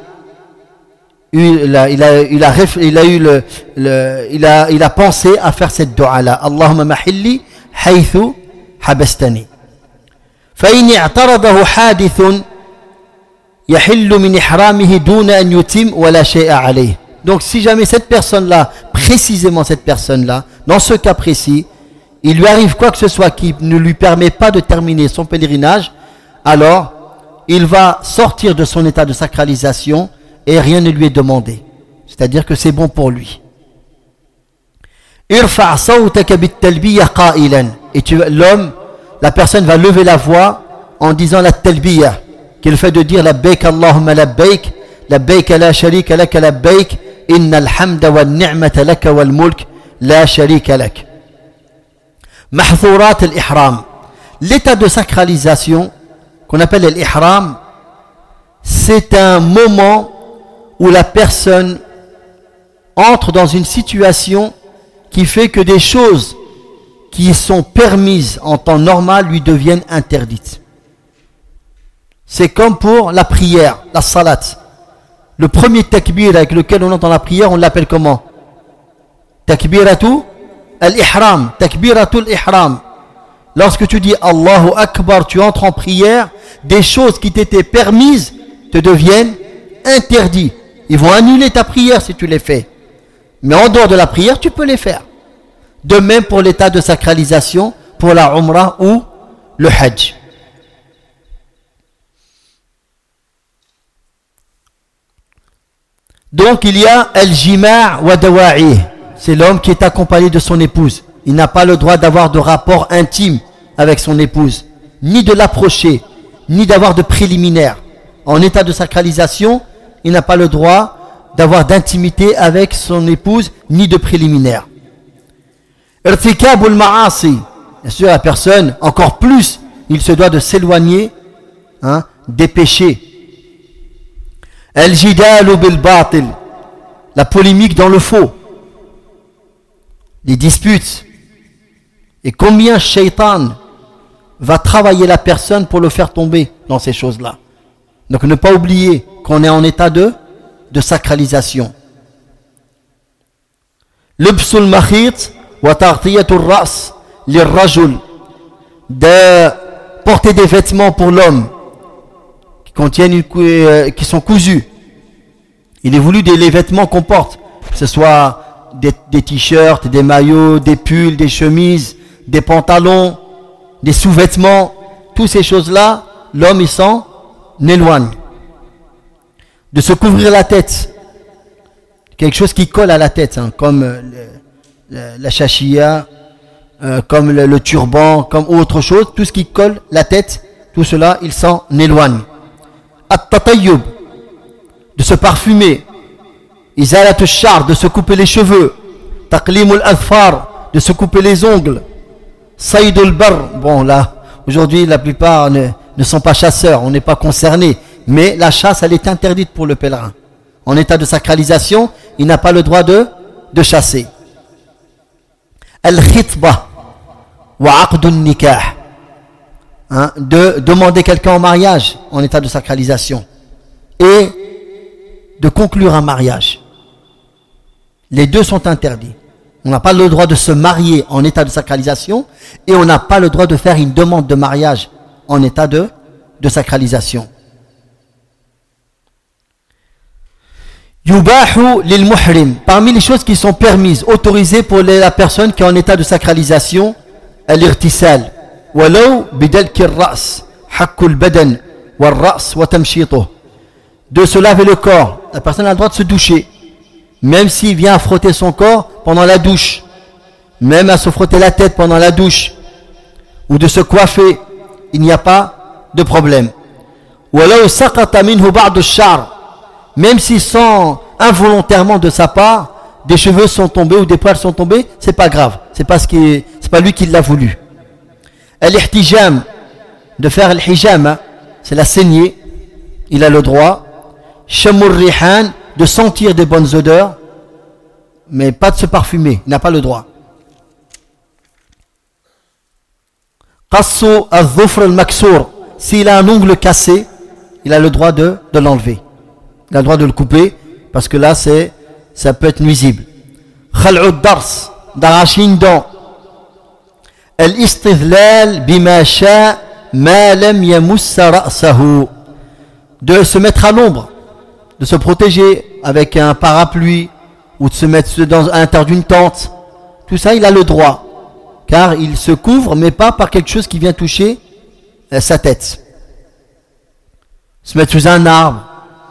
pensé à faire cette dua-là. Allahumma mahilli haythu habastani. فإن اعترضه حادث يحل من إحرامه دون أن يتم ولا شيء عليه. Donc si jamais cette personne-là, précisément cette personne-là, dans ce cas précis, il lui arrive quoi que ce soit qui ne lui permet pas de terminer son pèlerinage, alors il va sortir de son état de sacralisation et rien ne lui est demandé. C'est-à-dire que c'est bon pour lui. Irfa' sawtaka bit-talbiyah qa'ilan. Et l'homme, la personne va lever la voix en disant la talbiyah, qui est le fait de dire labbaik Allahumma labbaik, labbaik la sharika laka labbaik, innal hamda wan ni'mata laka wal mulk la sharika lak. Mahdhurat al-ihram. L'état de sacralisation qu'on appelle l'ihram, c'est un moment où la personne entre dans une situation qui fait que des choses qui sont permises en temps normal lui deviennent interdites. C'est comme pour la prière, la salat. Le premier takbir avec lequel on entend la prière, on l'appelle comment? Takbiratu al-ihram, takbiratul ihram. Lorsque tu dis Allahu Akbar, tu entres en prière, des choses qui t'étaient permises te deviennent interdites. Ils vont annuler ta prière si tu les fais. Mais en dehors de la prière, tu peux les faire. De même pour l'état de sacralisation, pour la umrah ou le hajj. Donc il y a al-jima' wa dawa'i. C'est l'homme qui est accompagné de son épouse. Il n'a pas le droit d'avoir de rapport intime avec son épouse, ni de l'approcher, ni d'avoir de préliminaire. En état de sacralisation, il n'a pas le droit d'avoir d'intimité avec son épouse, ni de préliminaire. Irtikabul ma'asi. Bien sûr, la personne, encore plus, il se doit de s'éloigner des péchés. Al-jidalu bil batil. La polémique dans le faux. Les disputes. Et combien Shaitan va travailler la personne pour le faire tomber dans ces choses-là. Donc ne pas oublier qu'on est en état de sacralisation. Lubsul makhit wa tartiyatur ras lirrajul. De porter des vêtements pour l'homme qui sont cousus. Il est voulu les vêtements qu'on porte, que ce soit des t-shirts, des maillots, des pulls, des chemises, des pantalons, des sous-vêtements, toutes ces choses-là, l'homme il s'en éloigne. De se couvrir la tête, quelque chose qui colle à la tête, comme la shashia, comme le turban, comme autre chose, tout ce qui colle la tête, tout cela, il s'en éloigne. At-tatayyub, de se parfumer. Izalat ash-sha'r, de se couper les cheveux. Taqlimul adfar, de se couper les ongles. Saydul bar, bon là, aujourd'hui la plupart ne sont pas chasseurs, on n'est pas concernés. Mais la chasse, elle est interdite pour le pèlerin. En état de sacralisation, il n'a pas le droit de chasser. Al-khitbah wa aqdun nikah. De demander quelqu'un en mariage en état de sacralisation. Et de conclure un mariage. Les deux sont interdits. On n'a pas le droit de se marier en état de sacralisation et on n'a pas le droit de faire une demande de mariage en état de sacralisation. Yubahu lil muhrim. Parmi les choses qui sont permises, autorisées pour la personne qui est en état de sacralisation, al-irtisal, ولو بدلك الرأس حك البدن والرأس وتمشيطه. De se laver le corps. La personne a le droit de se doucher, même s'il vient frotter son corps pendant la douche, même à se frotter la tête pendant la douche, ou de se coiffer, il n'y a pas de problème. ولو سقط منه بعض الشعر, même s'il sent involontairement de sa part des cheveux sont tombés ou des poils sont tombés, c'est pas grave, c'est pas lui qui l'a voulu. Al-ihtijam, de faire al-hijama, c'est la saignée, il a le droit. Shamur rihan, de sentir des bonnes odeurs, mais pas de se parfumer, il n'a pas le droit. Qassu al-dhufr al-maksour, s'il a un ongle cassé, il a le droit de l'enlever. Il a le droit de le couper, parce que là, ça peut être nuisible. Khal'u dars, d'arracher une dent. Al-istidlal bima sha ma lam yamussa ra'sahu, de se mettre à l'ombre, de se protéger avec un parapluie, ou de se mettre à l'intérieur d'une tente. Tout ça, il a le droit, car il se couvre, mais pas par quelque chose qui vient toucher sa tête. Se mettre sous un arbre.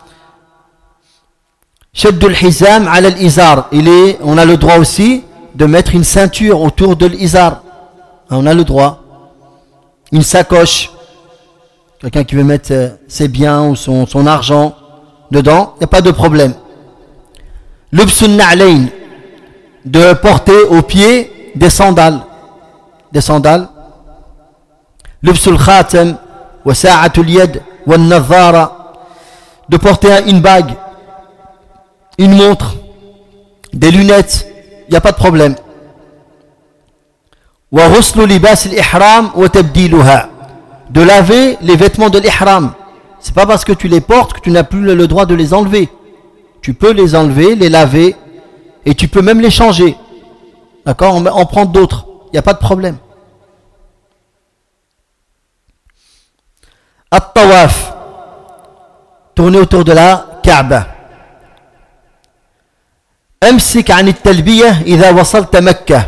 Shaddul hizam ala al-izar, on a le droit aussi de mettre une ceinture autour de l'izar. On a le droit. Une sacoche. Quelqu'un qui veut mettre ses biens ou son argent dedans, il n'y a pas de problème. Lubsun na'layn, de porter aux pieds des sandales. Des sandales. Lubsul khatam wa sa'atul yad wa nadhara, de porter une bague, une montre, des lunettes, il n'y a pas de problème. Wa ghuslu libas al-ihram wa tabdiluha, de laver les vêtements de l'ihram. C'est pas parce que tu les portes que tu n'as plus le droit de les enlever. Tu peux les enlever, les laver, et tu peux même les changer. D'accord, on prend d'autres, il n'y a pas de problème. At-tawaf, tourner autour de la Kaaba. Amsik an at-talbiyah idha wasalta Makkah.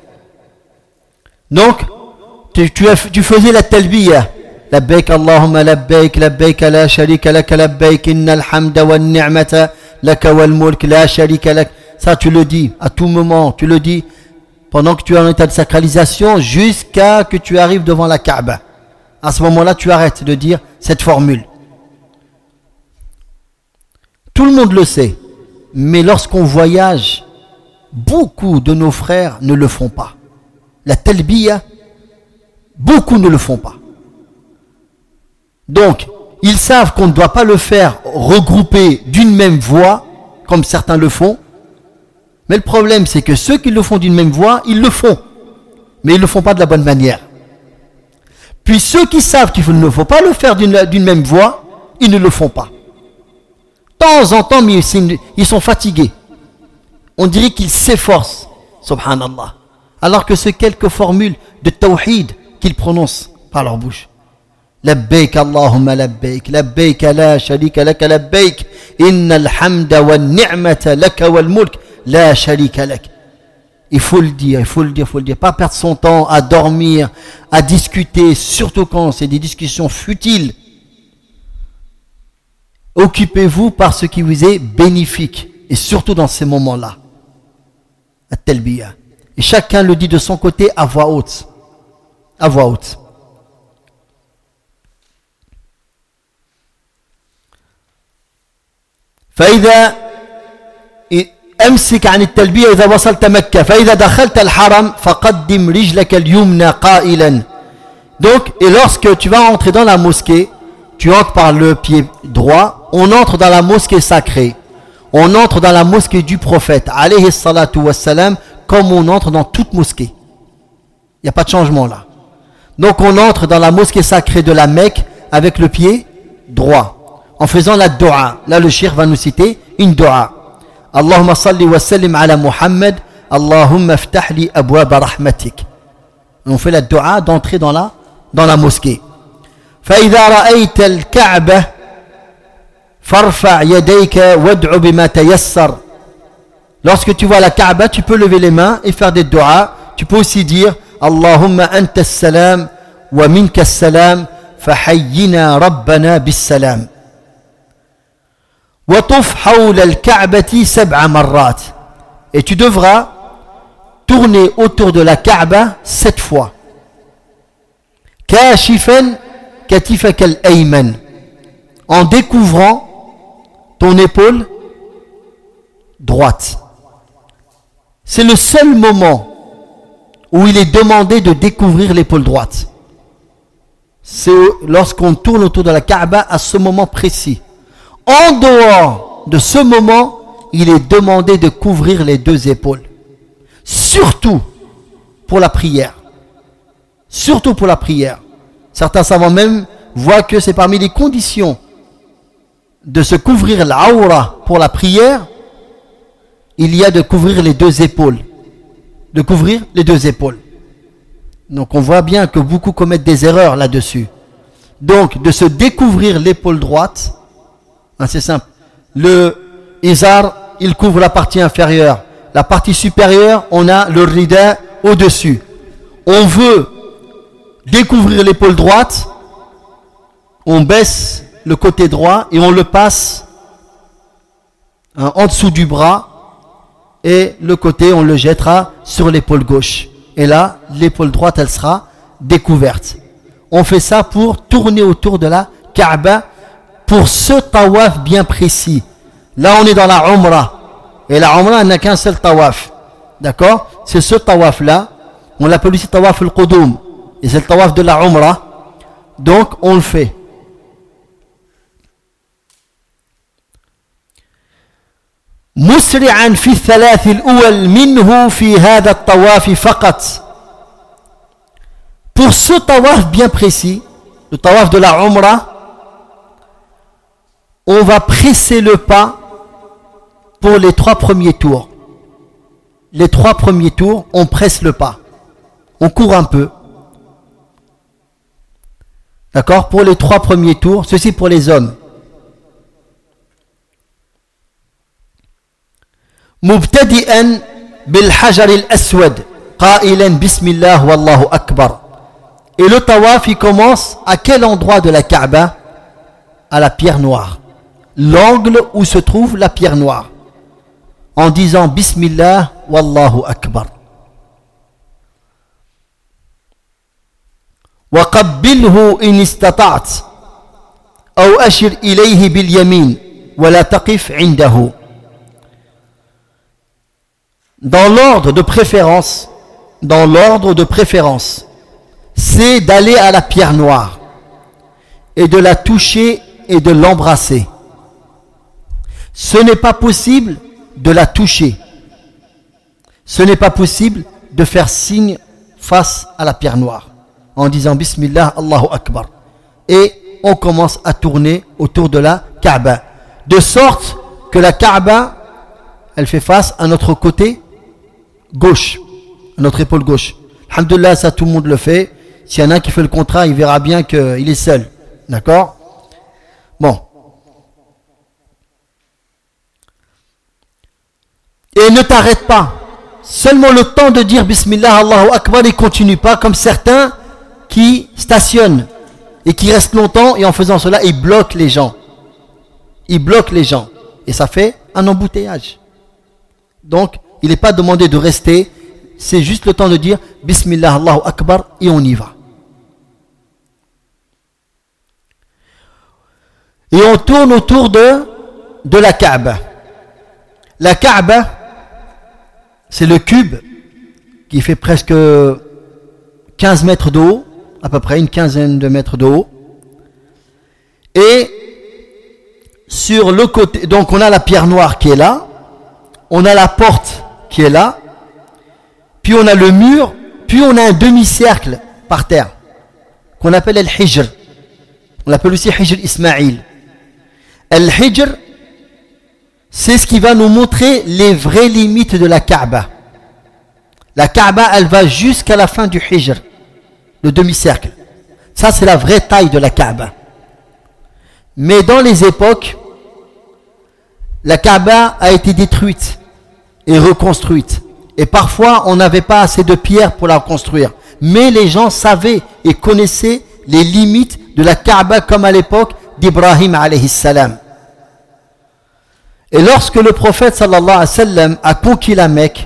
Donc, tu faisais la talbiyah. Labbaik Allahumma labbaik, labbaik la sharika lak, labbaik innal hamda wan ni'mata laka wal mulk la sharika lak. Ça, tu le dis à tout moment, tu le dis pendant que tu es en état de sacralisation jusqu'à que tu arrives devant la Kaaba. À ce moment-là, tu arrêtes de dire cette formule. Tout le monde le sait, mais lorsqu'on voyage, beaucoup de nos frères ne le font pas. La talbiya, beaucoup ne le font pas. Donc, ils savent qu'on ne doit pas le faire regroupé d'une même voix, comme certains le font. Mais le problème, c'est que ceux qui le font d'une même voix, ils le font. Mais ils ne le font pas de la bonne manière. Puis ceux qui savent qu'il ne faut pas le faire d'une même voix, ils ne le font pas. De temps en temps, mais ils sont fatigués. On dirait qu'ils s'efforcent, subhanallah. Alors que c'est quelques formules de tawhid qu'ils prononcent par leur bouche. Labbaik Allahumma labbaik, labbaik la sharika lak, labbaik innal hamda wan ni'mata laka wal mulk la sharika lak. Il faut le dire, il faut le dire, il faut le dire. Pas perdre son temps à dormir, à discuter, surtout quand c'est des discussions futiles. Occupez-vous par ce qui vous est bénéfique, et surtout dans ces moments-là. At-talbiya. Et chacun le dit de son côté à voix haute. À voix haute. فإذا أمسك عن التلبية إذا وصلت مكة فإذا دخلت الحرم فقدم رجلك اليمنى قائلا. Donc, et lorsque tu vas entrer dans la mosquée, tu entres par le pied droit, on entre dans la mosquée sacrée, on entre dans la mosquée du prophète, alayhi salatu wassalam, comme on entre dans toute mosquée. Il n'y a pas de changement là. Donc on entre dans la mosquée sacrée de la Mecque avec le pied droit, en faisant la dua. Là le cheikh va nous citer une dua. Allahumma salli wa sallim ala Muhammad, Allahumma ftah li abwaba rahmatik. On fait la dua d'entrer dans la mosquée. فإذا رأيت الكعبة فارفع يديك وادعو بما تيسر. Lorsque tu vois la Kaaba, tu peux lever les mains et faire des duas. Tu peux aussi dire Allahumma anta salam ومنك السلام فحينا ربنا بالسلام وطف حول الكعبة 7 مرات. Et tu devras tourner autour de la Kaaba 7 fois. كاشفا كتفك الأيمن, en découvrant ton épaule droite. C'est le seul moment où il est demandé de découvrir l'épaule droite. C'est lorsqu'on tourne autour de la Kaaba à ce moment précis. En dehors de ce moment, il est demandé de couvrir les 2 épaules. Surtout pour la prière. Surtout pour la prière. Certains savants même voient que c'est parmi les conditions de se couvrir l'aura pour la prière, il y a de couvrir les 2 épaules. De couvrir les 2 épaules. Donc on voit bien que beaucoup commettent des erreurs là-dessus. Donc de se découvrir l'épaule droite, c'est simple. Le izar, il couvre la partie inférieure. La partie supérieure, on a le rida au-dessus. On veut découvrir l'épaule droite, on baisse le côté droit et on le passe en dessous du bras, et le côté on le jettera sur l'épaule gauche. Et là, l'épaule droite, elle sera découverte. On fait ça pour tourner autour de la Kaaba pour ce tawaf bien précis. Là, on est dans la Umrah. Et la Umrah, elle n'a qu'un seul tawaf. D'accord? C'est ce tawaf-là. On l'appelle aussi tawaf al-Qudum. Et c'est le tawaf de la Umrah. Donc, on le fait. مسرعا في الثلاث الأول منه في هذا الطواف فقط. Pour ce tawaf bien précis, le tawaf de la Umrah, on va presser le pas pour les 3 premiers tours. Les 3 premiers tours, on presse le pas. On court un peu. D'accord? Pour les 3 premiers tours, ceci pour les hommes. مبتدئا بالحجر الأسود قائلا بسم الله والله أكبر. Et le tawaf, il commence à quel endroit de la Kaaba? À la pierre noire. L'angle où se trouve la pierre noire. En disant Bismillah wallahu akbar. وقبله إن استطعت أو أشر إليه باليمين ولا تقف عنده. Dans l'ordre de préférence, c'est d'aller à la pierre noire et de la toucher et de l'embrasser. Ce n'est pas possible de la toucher. Ce n'est pas possible de faire signe face à la pierre noire en disant Bismillah, Allahu Akbar. Et on commence à tourner autour de la Kaaba. De sorte que la Kaaba, elle fait face à notre côté gauche, à notre épaule gauche. Alhamdulillah, ça tout le monde le fait. S'il y en a qui fait le contraire, il verra bien qu'il est seul. D'accord? Bon. Et ne t'arrête pas. Seulement le temps de dire Bismillah, Allahu Akbar, et continue pas comme certains qui stationnent et qui restent longtemps, et en faisant cela, ils bloquent les gens. Ils bloquent les gens. Et ça fait un embouteillage. Donc, il n'est pas demandé de rester, c'est juste le temps de dire Bismillah, Allahu Akbar, et on y va. Et on tourne autour de la Kaaba. La Kaaba, c'est le cube qui fait presque 15 mètres de haut, à peu près une quinzaine de mètres de haut. Et sur le côté, donc on a la pierre noire qui est là, on a la porte qui est là, puis on a le mur, puis on a un demi-cercle par terre, qu'on appelle Al-Hijr. On l'appelle aussi Hijr Ismaïl. Al-Hijr, c'est ce qui va nous montrer les vraies limites de la Kaaba. La Kaaba, elle va jusqu'à la fin du Hijr, le demi-cercle. Ça, c'est la vraie taille de la Kaaba. Mais dans les époques, la Kaaba a été détruite et reconstruite. Et parfois, on n'avait pas assez de pierres pour la reconstruire. Mais les gens savaient et connaissaient les limites de la Kaaba comme à l'époque d'Ibrahim alayhi salam. Et lorsque le prophète sallallahu alayhi wa sallam a conquis la Mecque,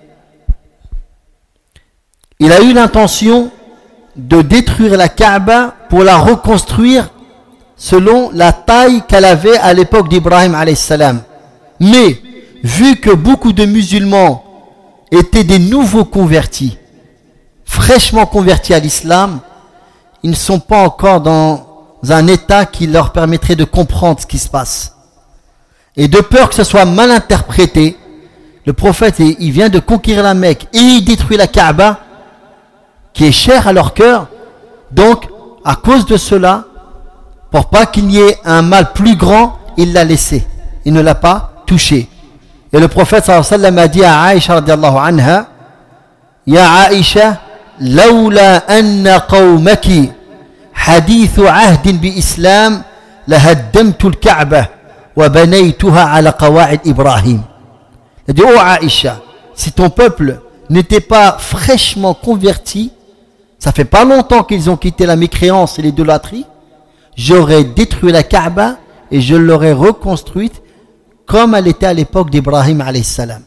il a eu l'intention de détruire la Kaaba pour la reconstruire selon la taille qu'elle avait à l'époque d'Ibrahim alayhi salam. Mais vu que beaucoup de musulmans étaient des nouveaux convertis, fraîchement convertis à l'islam, ils ne sont pas encore dans un état qui leur permettrait de comprendre ce qui se passe. Et de peur que ce soit mal interprété, le prophète, il vient de conquérir la Mecque et il détruit la Kaaba, qui est chère à leur cœur. Donc, à cause de cela, pour pas qu'il y ait un mal plus grand, il l'a laissé. Il ne l'a pas touché. Et le prophète sallallahu alayhi wa sallam a dit à Aïcha radiallahu anha, Ya Aïcha, لولا أن قومك حديث عهد بإسلام لهدمت الكعبة وبنيتها على قواعد إبراهيم. Il dit, oh Aïcha, si ton peuple n'était pas fraîchement converti, ça fait pas longtemps qu'ils ont quitté la mécréance et l'idolâtrie, j'aurais détruit la Kaaba et je l'aurais reconstruite comme elle était à l'époque d'Ibrahim alayhi salam.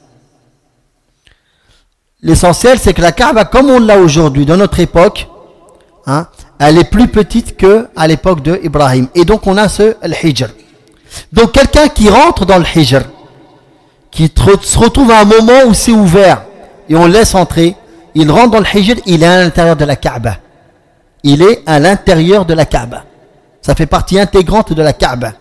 L'essentiel, c'est que la Kaaba, comme on l'a aujourd'hui, dans notre époque, elle est plus petite qu'à l'époque d'Ibrahim. Et donc, on a ce Hijr. Donc, quelqu'un qui rentre dans le Hijr, qui se retrouve à un moment où c'est ouvert, et on laisse entrer, il rentre dans le Hijr, il est à l'intérieur de la Kaaba. Il est à l'intérieur de la Kaaba. Ça fait partie intégrante de la Kaaba.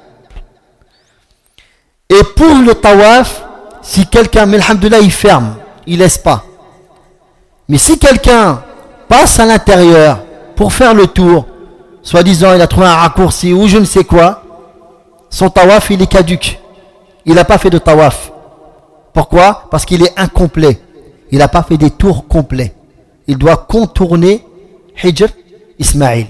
Et pour le tawaf, si quelqu'un, mais alhamdoulilah, il ferme, il laisse pas. Mais si quelqu'un passe à l'intérieur pour faire le tour, soi-disant il a trouvé un raccourci ou je ne sais quoi, son tawaf il est caduc. Il n'a pas fait de tawaf. Pourquoi? Parce qu'il est incomplet. Il n'a pas fait des tours complets. Il doit contourner Hijr Ismaïl.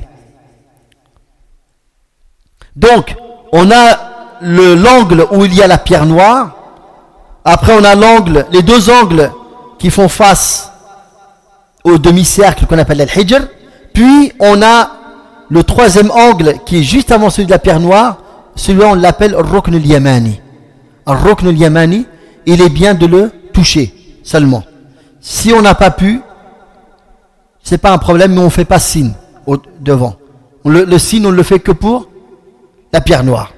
Donc, on a l'angle où il y a la pierre noire. Après, on a les deux angles qui font face au demi-cercle qu'on appelle Al-Hijr. Puis, on a le troisième angle qui est juste avant celui de la pierre noire. Celui-là, on l'appelle Rukn al-Yamani. Rukn al-Yamani, il est bien de le toucher seulement. Si on n'a pas pu, c'est pas un problème, mais on ne fait pas signe devant. Le signe, on ne le fait que pour la pierre noire.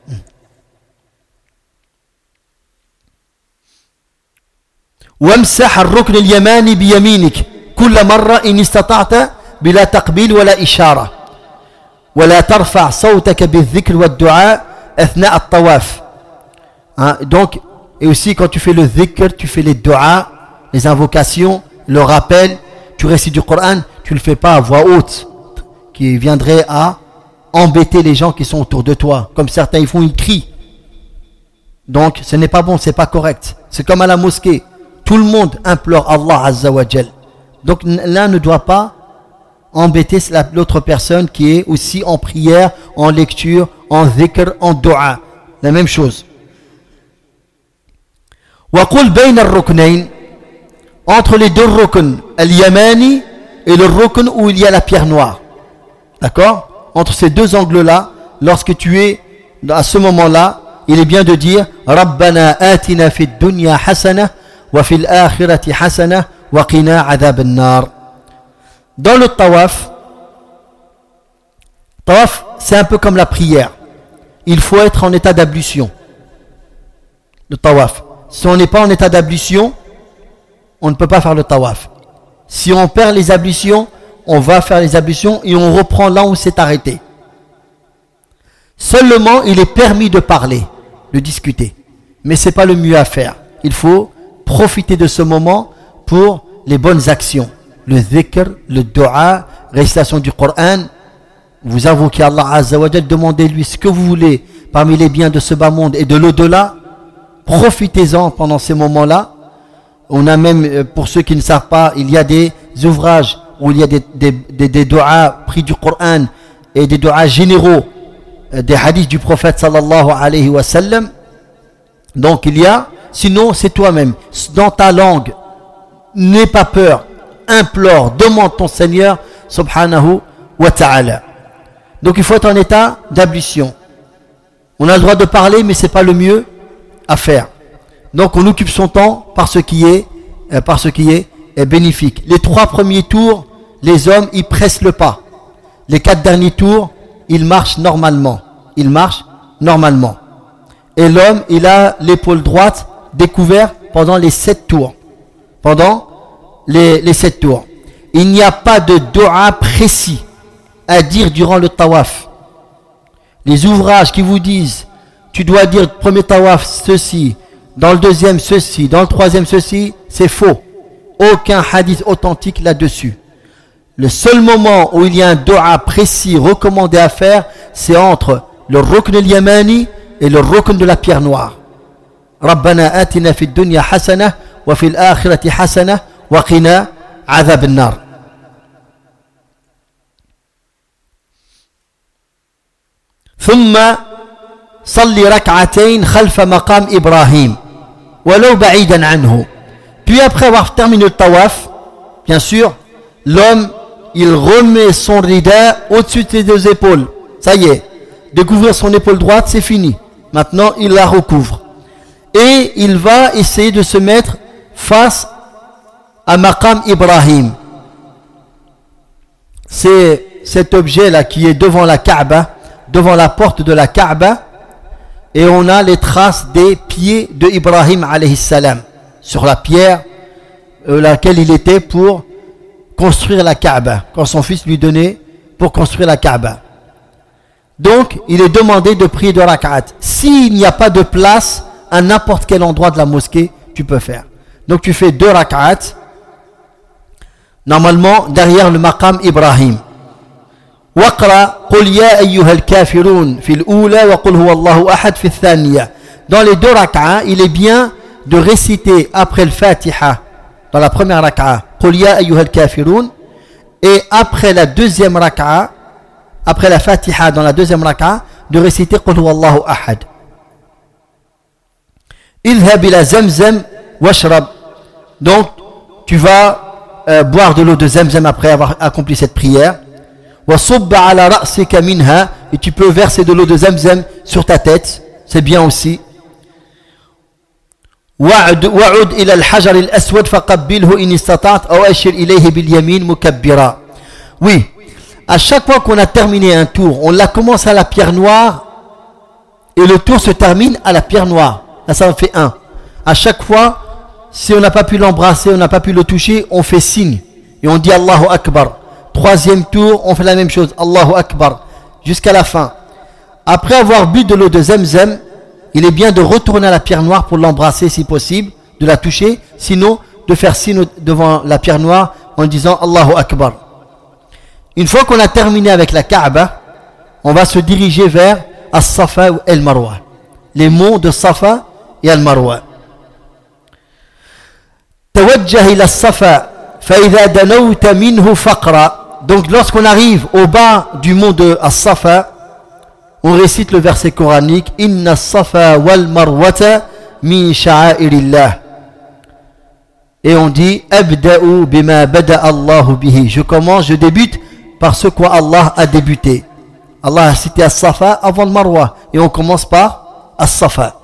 وامسح الركن اليماني بيمينك كل مرة إن استطعت بلا تقبيل ولا إشارة ولا ترفع صوتك بالذكر والدعاء أثناء الطواف. Donc, et aussi quand tu fais le dhikr, tu fais les du'a, les invocations, le rappel, tu récites du Coran, tu ne le fais pas à voix haute, qui viendrait à embêter les gens qui sont autour de toi. Comme certains ils font, ils crient. Donc, ce n'est pas bon, c'est pas correct. C'est comme à la mosquée. Tout le monde implore Allah Azza wa Jal. Donc l'un ne doit pas embêter l'autre personne qui est aussi en prière, en lecture, en dhikr, en dua. La même chose. وَقُلْ بَيْنَ الرُّكْنَيْنِ, entre les deux rukn, al-yamani et le rukn où il y a la pierre noire. D'accord? Entre ces deux angles-là, lorsque tu es à ce moment-là, il est bien de dire رَبَّنَا آتِنَا فِي الدُّنْيَا حَسَنَةً وَفِي الْآخِرَةِ حَسَنَةً وَقِنَا عَذَابَ النَّارِ. Dans le tawaf, c'est un peu comme la prière. Il faut être en état d'ablution. Le tawaf. Si on n'est pas en état d'ablution, on ne peut pas faire le tawaf. Si on perd les ablutions, on va faire les ablutions et on reprend là où c'est arrêté. Seulement, il est permis de parler, de discuter. Mais ce n'est pas le mieux à faire. Il faut profiter de ce moment pour les bonnes actions. Le dhikr, le dua, récitation du Coran. Vous invoquez Allah Azza wa Jal, demandez-lui ce que vous voulez parmi les biens de ce bas monde et de l'au-delà. Profitez-en pendant ces moments-là. On a même, pour ceux qui ne savent pas, il y a des ouvrages où il y a des du'as pris du Coran et des du'as généraux, des hadiths du prophète sallallahu alayhi wa sallam. Donc il y a, sinon c'est toi-même, dans ta langue, n'aie pas peur, implore, demande ton Seigneur subhanahu wa ta'ala. Donc il faut être en état d'ablution. On a le droit de parler, mais ce n'est pas le mieux à faire. Donc on occupe son temps par ce qui est bénéfique. Les 3 premiers tours, les hommes, ils pressent le pas. Les 4 derniers tours, ils marchent normalement. Et l'homme, il a l'épaule droite découverte pendant les 7 tours. Pendant les 7 tours. Il n'y a pas de dua précis à dire durant le tawaf. Les ouvrages qui vous disent, tu dois dire premier tawaf ceci, dans le deuxième ceci, dans le troisième ceci, c'est faux. Aucun hadith authentique là-dessus. Le seul moment où il y a un dua précis recommandé à faire, c'est entre le rukn al-yamani et le rukn de la pierre noire. Rabbana atina fid dunya hasana wa fil akhirati hasana wa qina adhab an-nar. ثم صلي ركعتين خلف مقام إبراهيم ولو بعيدا عنه. Puis après avoir terminé le tawaf, bien sûr, l'homme, il remet son rida au-dessus de ses 2 épaules. Ça y est, découvrir son épaule droite, c'est fini. Maintenant, il la recouvre. Et il va essayer de se mettre face à Maqam Ibrahim. C'est cet objet-là qui est devant la Kaaba, devant la porte de la Kaaba, et on a les traces des pieds de Ibrahim alayhi salam sur la pierre laquelle il était pour construire la Kaaba, quand son fils lui donnait pour construire la Kaaba. Donc il est demandé de prier 2 rak'at. S'il n'y a pas de place à n'importe quel endroit de la mosquée, tu peux faire. Donc tu fais 2 rak'at normalement derrière le maqam Ibrahim. وَقْرَأْ قُلْ يَا أَيُّهَا الْكَافِرُونَ فِي الْأُولَى وَقُلْ هُوَ اللَّهُ أَحَدْ فِي الثَّانِيَةِ. Dans les 2 rak'as, il est bien de réciter après le Fatiha, dans la première rak'a, قُلْ يَا أَيُّهَا الْكَافِرُونَ, et après la deuxième rak'a, après la Fatiha dans la deuxième rak'a, de réciter قُلْ هُوَ اللَّهُ أَحَدْ. اذهب إلى زمزم واشرب. Donc tu vas boire de l'eau de Zamzam après avoir accompli cette prière. وَصُبَّ عَلَى رَأْسِكَ مِنْهَا, et tu peux verser de l'eau de Zamzam sur ta tête, c'est bien aussi. وَعُدْ إِلَى الْحَجَرِ الْأَسْوَدِ فَقَبِّلْهُ إِنِ اسْتَطَعْتَ أَوْ أَشِرْ إِلَيْهِ بِالْيَمِينِ مُكَبِّرًا. Oui, à chaque fois qu'on a terminé un tour, on la commence à la pierre noire et le tour se termine à la pierre noire. Là ça en fait 1. À chaque fois, si on n'a pas pu l'embrasser, on n'a pas pu le toucher, on fait signe et on dit Allahu Akbar. 3e tour, on fait la même chose, Allahu Akbar, jusqu'à la fin. Après avoir bu de l'eau de Zamzam, il est bien de retourner à la pierre noire pour l'embrasser si possible, de la toucher, sinon de faire signe devant la pierre noire en disant Allahu Akbar. Une fois qu'on a terminé avec la Kaaba, on va se diriger vers As-Safa et Al-Marwa, les monts de Safa et Al-Marwa. Tawajjah ila As-Safa fa idha danawta minhu faqra. Donc lorsqu'on arrive au bas du mont de As-Safa, on récite le verset coranique Inna as-Safa wal Marwata min sha'airillah. Et on dit Abda'u bima bada Allahu bihi. Je débute par ce quoi Allah a débuté. Allah a cité As-Safa avant le Marwa et on commence par As-Safa.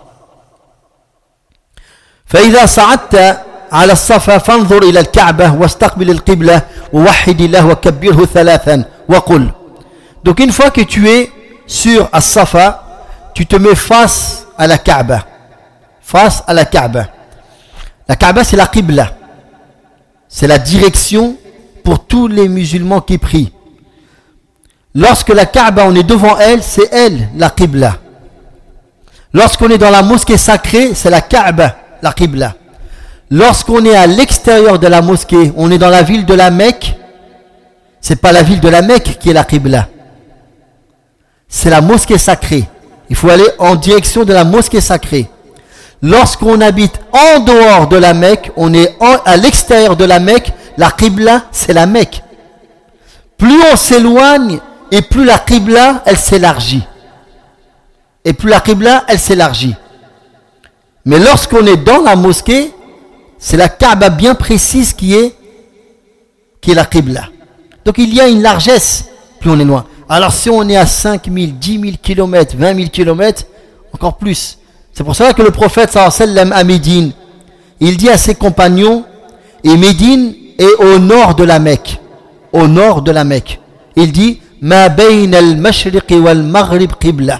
فإذا صعدت على الصفا فانظر إلى الكعبة واستقبل القبلة ووحد الله وكبره 3 وقل. Donc une fois que tu es sur As-Safa, tu te mets face à la Kaaba. Face à la Kaaba. La Kaaba c'est la Qibla. C'est la direction pour tous les musulmans qui prient. Lorsque la Kaaba, on est devant elle, c'est elle la Qibla. Lorsqu'on est dans la mosquée sacrée, c'est la Kaaba, la Qibla. Lorsqu'on est à l'extérieur de la mosquée, on est dans la ville de la Mecque, c'est pas la ville de la Mecque qui est la Qibla. C'est la mosquée sacrée. Il faut aller en direction de la mosquée sacrée. Lorsqu'on habite en dehors de la Mecque, on est à l'extérieur de la Mecque, la Qibla, c'est la Mecque. Plus on s'éloigne, et plus la Qibla, elle s'élargit. Et plus la Qibla, elle s'élargit. Mais lorsqu'on est dans la mosquée, c'est la Kaaba bien précise qui est qui est la Qibla. Donc il y a une largesse, plus on est loin. Alors si on est à 5 000, 10 000 km, 20 000 km, encore plus. C'est pour cela que le prophète sallallahu alayhi wa sallam à Médine, il dit à ses compagnons, et Médine est au nord de la Mecque. Au nord de la Mecque. Il dit, Ma bayna al-mashriqi wal-maghrib qibla.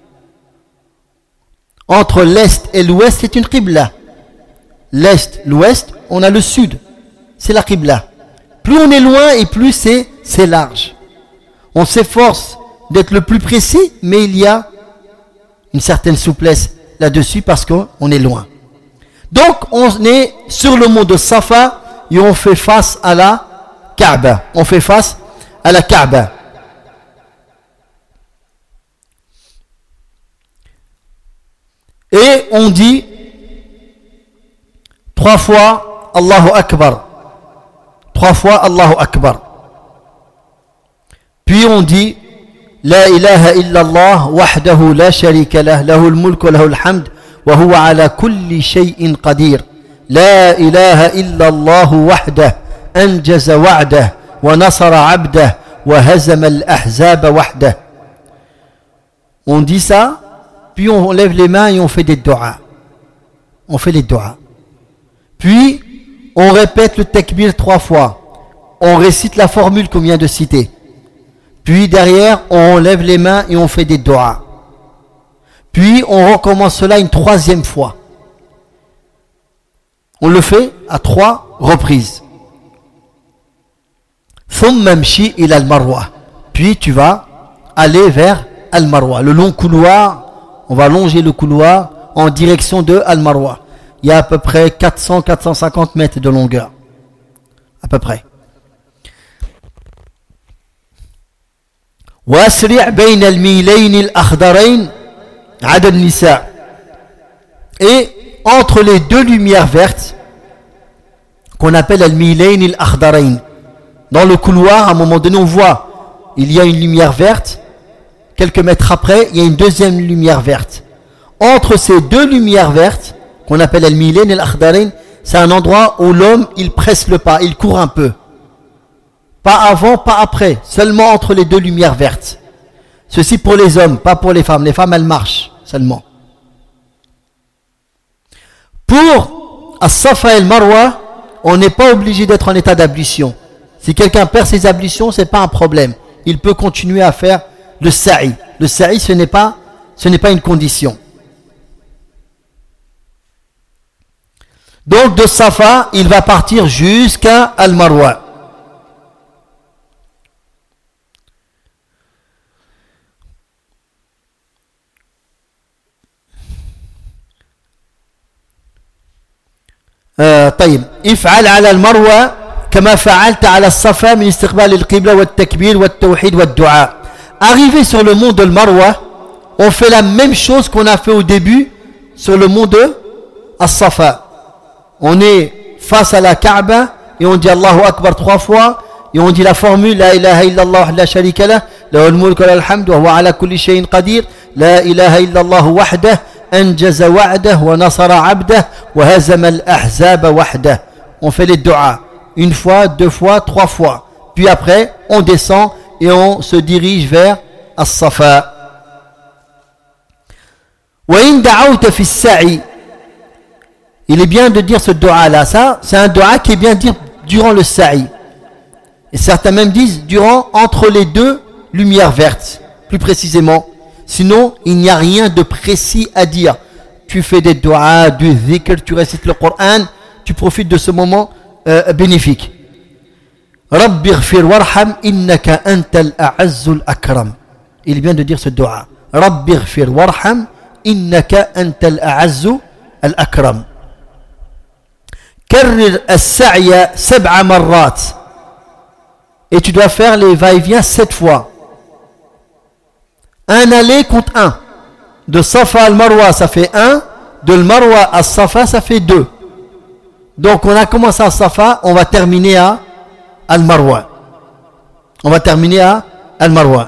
Entre l'est et l'ouest, c'est une qibla. L'est, l'ouest, on a le sud. C'est la qibla. Plus on est loin et plus c'est large. On s'efforce d'être le plus précis, mais il y a une certaine souplesse là-dessus parce qu'on est loin. Donc, on est sur le mont de Safa et on fait face à la Kaaba. On fait face à la Kaaba. Et on dit 3 fois Allahu Akbar. 3 fois Allahu Akbar. Puis on dit La ilaha illallah wahdahu la sharika lah lahul mulk wa lahul hamd wa huwa ala kulli shay'in qadir. La ilaha illallah wahdah anjaza wa'dah wa nasara 'abdah wa hazama al-ahzaba wahdah. On dit ça, puis on lève les mains et on fait des du'a. On fait les du'a. Puis on répète le takbir 3 fois. On récite la formule qu'on vient de citer. Puis derrière, on lève les mains et on fait des du'a. Puis on recommence cela une 3e fois. On le fait à 3 reprises. ثم امشي إلى المروة. Puis tu vas aller vers Al-Marwa. Le long couloir, on va longer le couloir en direction de Al-Marwa. Il y a à peu près 400-450 mètres de longueur. À peu près. واسرع بين الميلين الأخضرين عدد النساء. Et entre les 2 lumières vertes qu'on appelle al-milayn al-akhdarayn, dans le couloir, à un moment donné on voit il y a une lumière verte, quelques mètres après il y a une 2e lumière verte. Entre ces 2 lumières vertes qu'on appelle al-milayn al-akhdarayn, c'est un endroit où l'homme il presse le pas, il court un peu. Pas avant, pas après, seulement entre les 2 lumières vertes. Ceci pour les hommes, pas pour les femmes. Les femmes, elles marchent seulement. Pour As-Safa et Al-Marwa, on n'est pas obligé d'être en état d'ablution. Si quelqu'un perd ses ablutions, ce n'est pas un problème. Il peut continuer à faire le sa'i. Le sa'i, ce n'est pas une condition. Donc de Safa, il va partir jusqu'à Al-Marwa. طيب افعل على المروة كما فعلت على الصفا من استقبال القبلة والتكبير والتوحيد والدعاء. Arrivé sur le mont de Marwa, on fait la même chose qu'on a fait au début sur le mont de As-Safa. On est face à la Kaaba et on dit Allahu Akbar 3 fois et on dit la formule La ilaha illallah la sharika lah lahul mulk wa lahul hamd wa huwa ala kulli shay'in qadir. La ilaha illallah wahdah anjaza wa'dah wa nasara 'abdah wa hazama al-ahzaba wahdah. On fait les du'a 1 fois, 2 fois, 3 fois. Puis après, on descend et on se dirige vers As-Safa. Wa in da'awta fi as-sa'i. Il est bien de dire ce du'a là. Ça, c'est un du'a qui est bien dire durant le sa'i. Et certains même disent entre les 2 lumières vertes, plus précisément. Sinon, il n'y a rien de précis à dire. Tu fais des du'a, du dhikr, tu récites le Coran, tu profites de ce moment bénéfique. Rabbi ighfir warham innaka antal a'azzul akram. Il est bien de dire ce du'a. Rabbi ighfir warham innaka antal a'azzu al-akram. Karrir as-sa'ya 7 marrat. Et tu dois faire les va-et-vient 7 fois. Un aller compte 1. De Safa al-Marwa, ça fait 1. De al-Marwa à Safa, ça fait 2. Donc, on a commencé à Safa, on va terminer à al-Marwa. On va terminer à al-Marwa.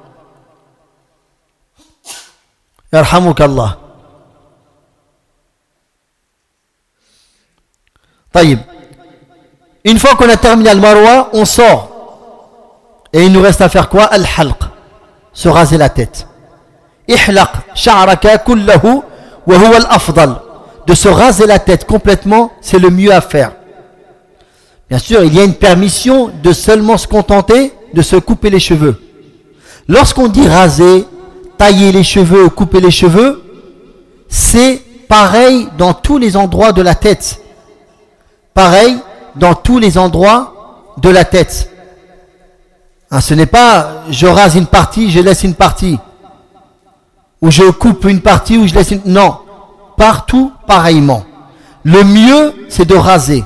Yarhamukallah. طيب Une fois qu'on a terminé al-marwa, on sort. Et il nous reste à faire quoi? Al-halq, se raser la tête. Ihlaq sha'raka kullahu wa huwa al-afdal. De se raser la tête complètement, c'est le mieux à faire. Bien sûr, il y a une permission de seulement se contenter de se couper les cheveux. Lorsqu'on dit raser, tailler les cheveux ou couper les cheveux, c'est pareil dans tous les endroits de la tête. Pareil dans tous les endroits de la tête. Ce n'est pas je rase une partie, je laisse une partie. Ou je coupe une partie, ou je laisse une... Non, partout pareillement. Le mieux, c'est de raser.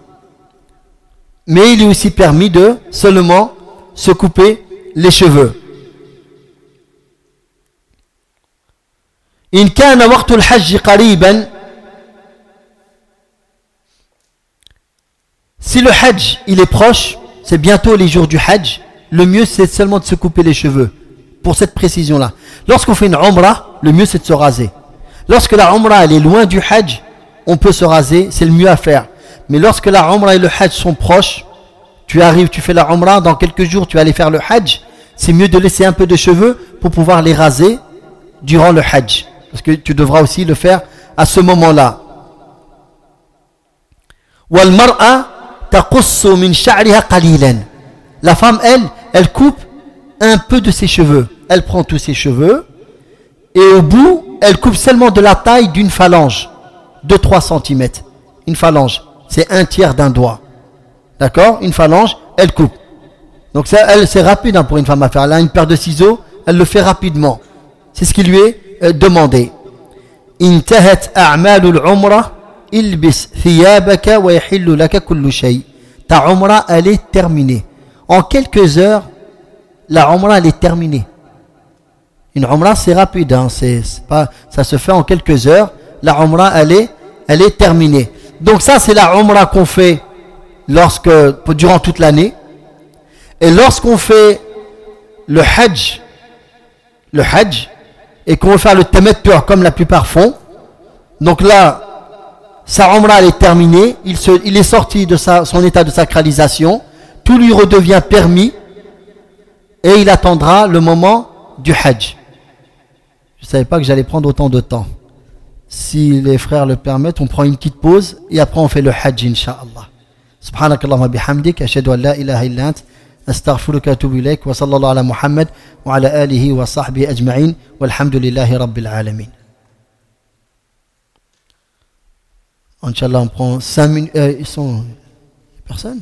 Mais il est aussi permis de seulement se couper les cheveux. إن كان وقت الحج قريبا, si le hajj il est proche, c'est bientôt les jours du hajj, le mieux c'est seulement de se couper les cheveux, pour cette précision là. Lorsqu'on fait une umrah, le mieux c'est de se raser. Lorsque la umrah elle est loin du hajj, on peut se raser, c'est le mieux à faire. Mais lorsque la umrah et le hajj sont proches, tu arrives, tu fais la umrah, dans quelques jours tu vas aller faire le hajj, c'est mieux de laisser un peu de cheveux pour pouvoir les raser durant le hajj. Parce que tu devras aussi le faire à ce moment-là. La femme, elle coupe un peu de ses cheveux. Elle prend tous ses cheveux et au bout, elle coupe seulement de la taille d'une phalange, de 3 cm. Une phalange, c'est 1/3 d'un doigt. D'accord? Une phalange, elle coupe. Donc ça, c'est rapide pour une femme à faire. Elle a une paire de ciseaux, elle le fait rapidement. C'est ce qui lui est demandé. انتهت أعمال العمرة البس ثيابك ويحل لك كل شيء. Ta umrah elle est terminée. En quelques heures, la umrah elle est terminée. Une umrah c'est rapide, c'est pas, ça se fait en quelques heures. La umrah elle est terminée. Donc ça c'est la umrah qu'on fait durant toute l'année. Et lorsqu'on fait le hajj, et qu'on veut faire le tamattu' comme la plupart font, donc là, sa umrah est terminée, il est sorti de son état de sacralisation, tout lui redevient permis, et il attendra le moment du hajj. Je ne savais pas que j'allais prendre autant de temps. Si les frères le permettent, on prend une petite pause, et après on fait le hajj, incha'Allah. Subhanakallahumma bihamdik, ashhadu an la ilaha illa ant, أستغفرك وأتوب إليك وصلى الله على محمد وعلى آله وصحبه أجمعين والحمد لله رب العالمين. Inch'Allah, on prend 5 minutes. Ils sont. Personne?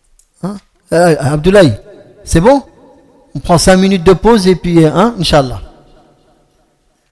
Abdoulaye, c'est bon? On prend 5 minutes de pause et puis, Inch'Allah.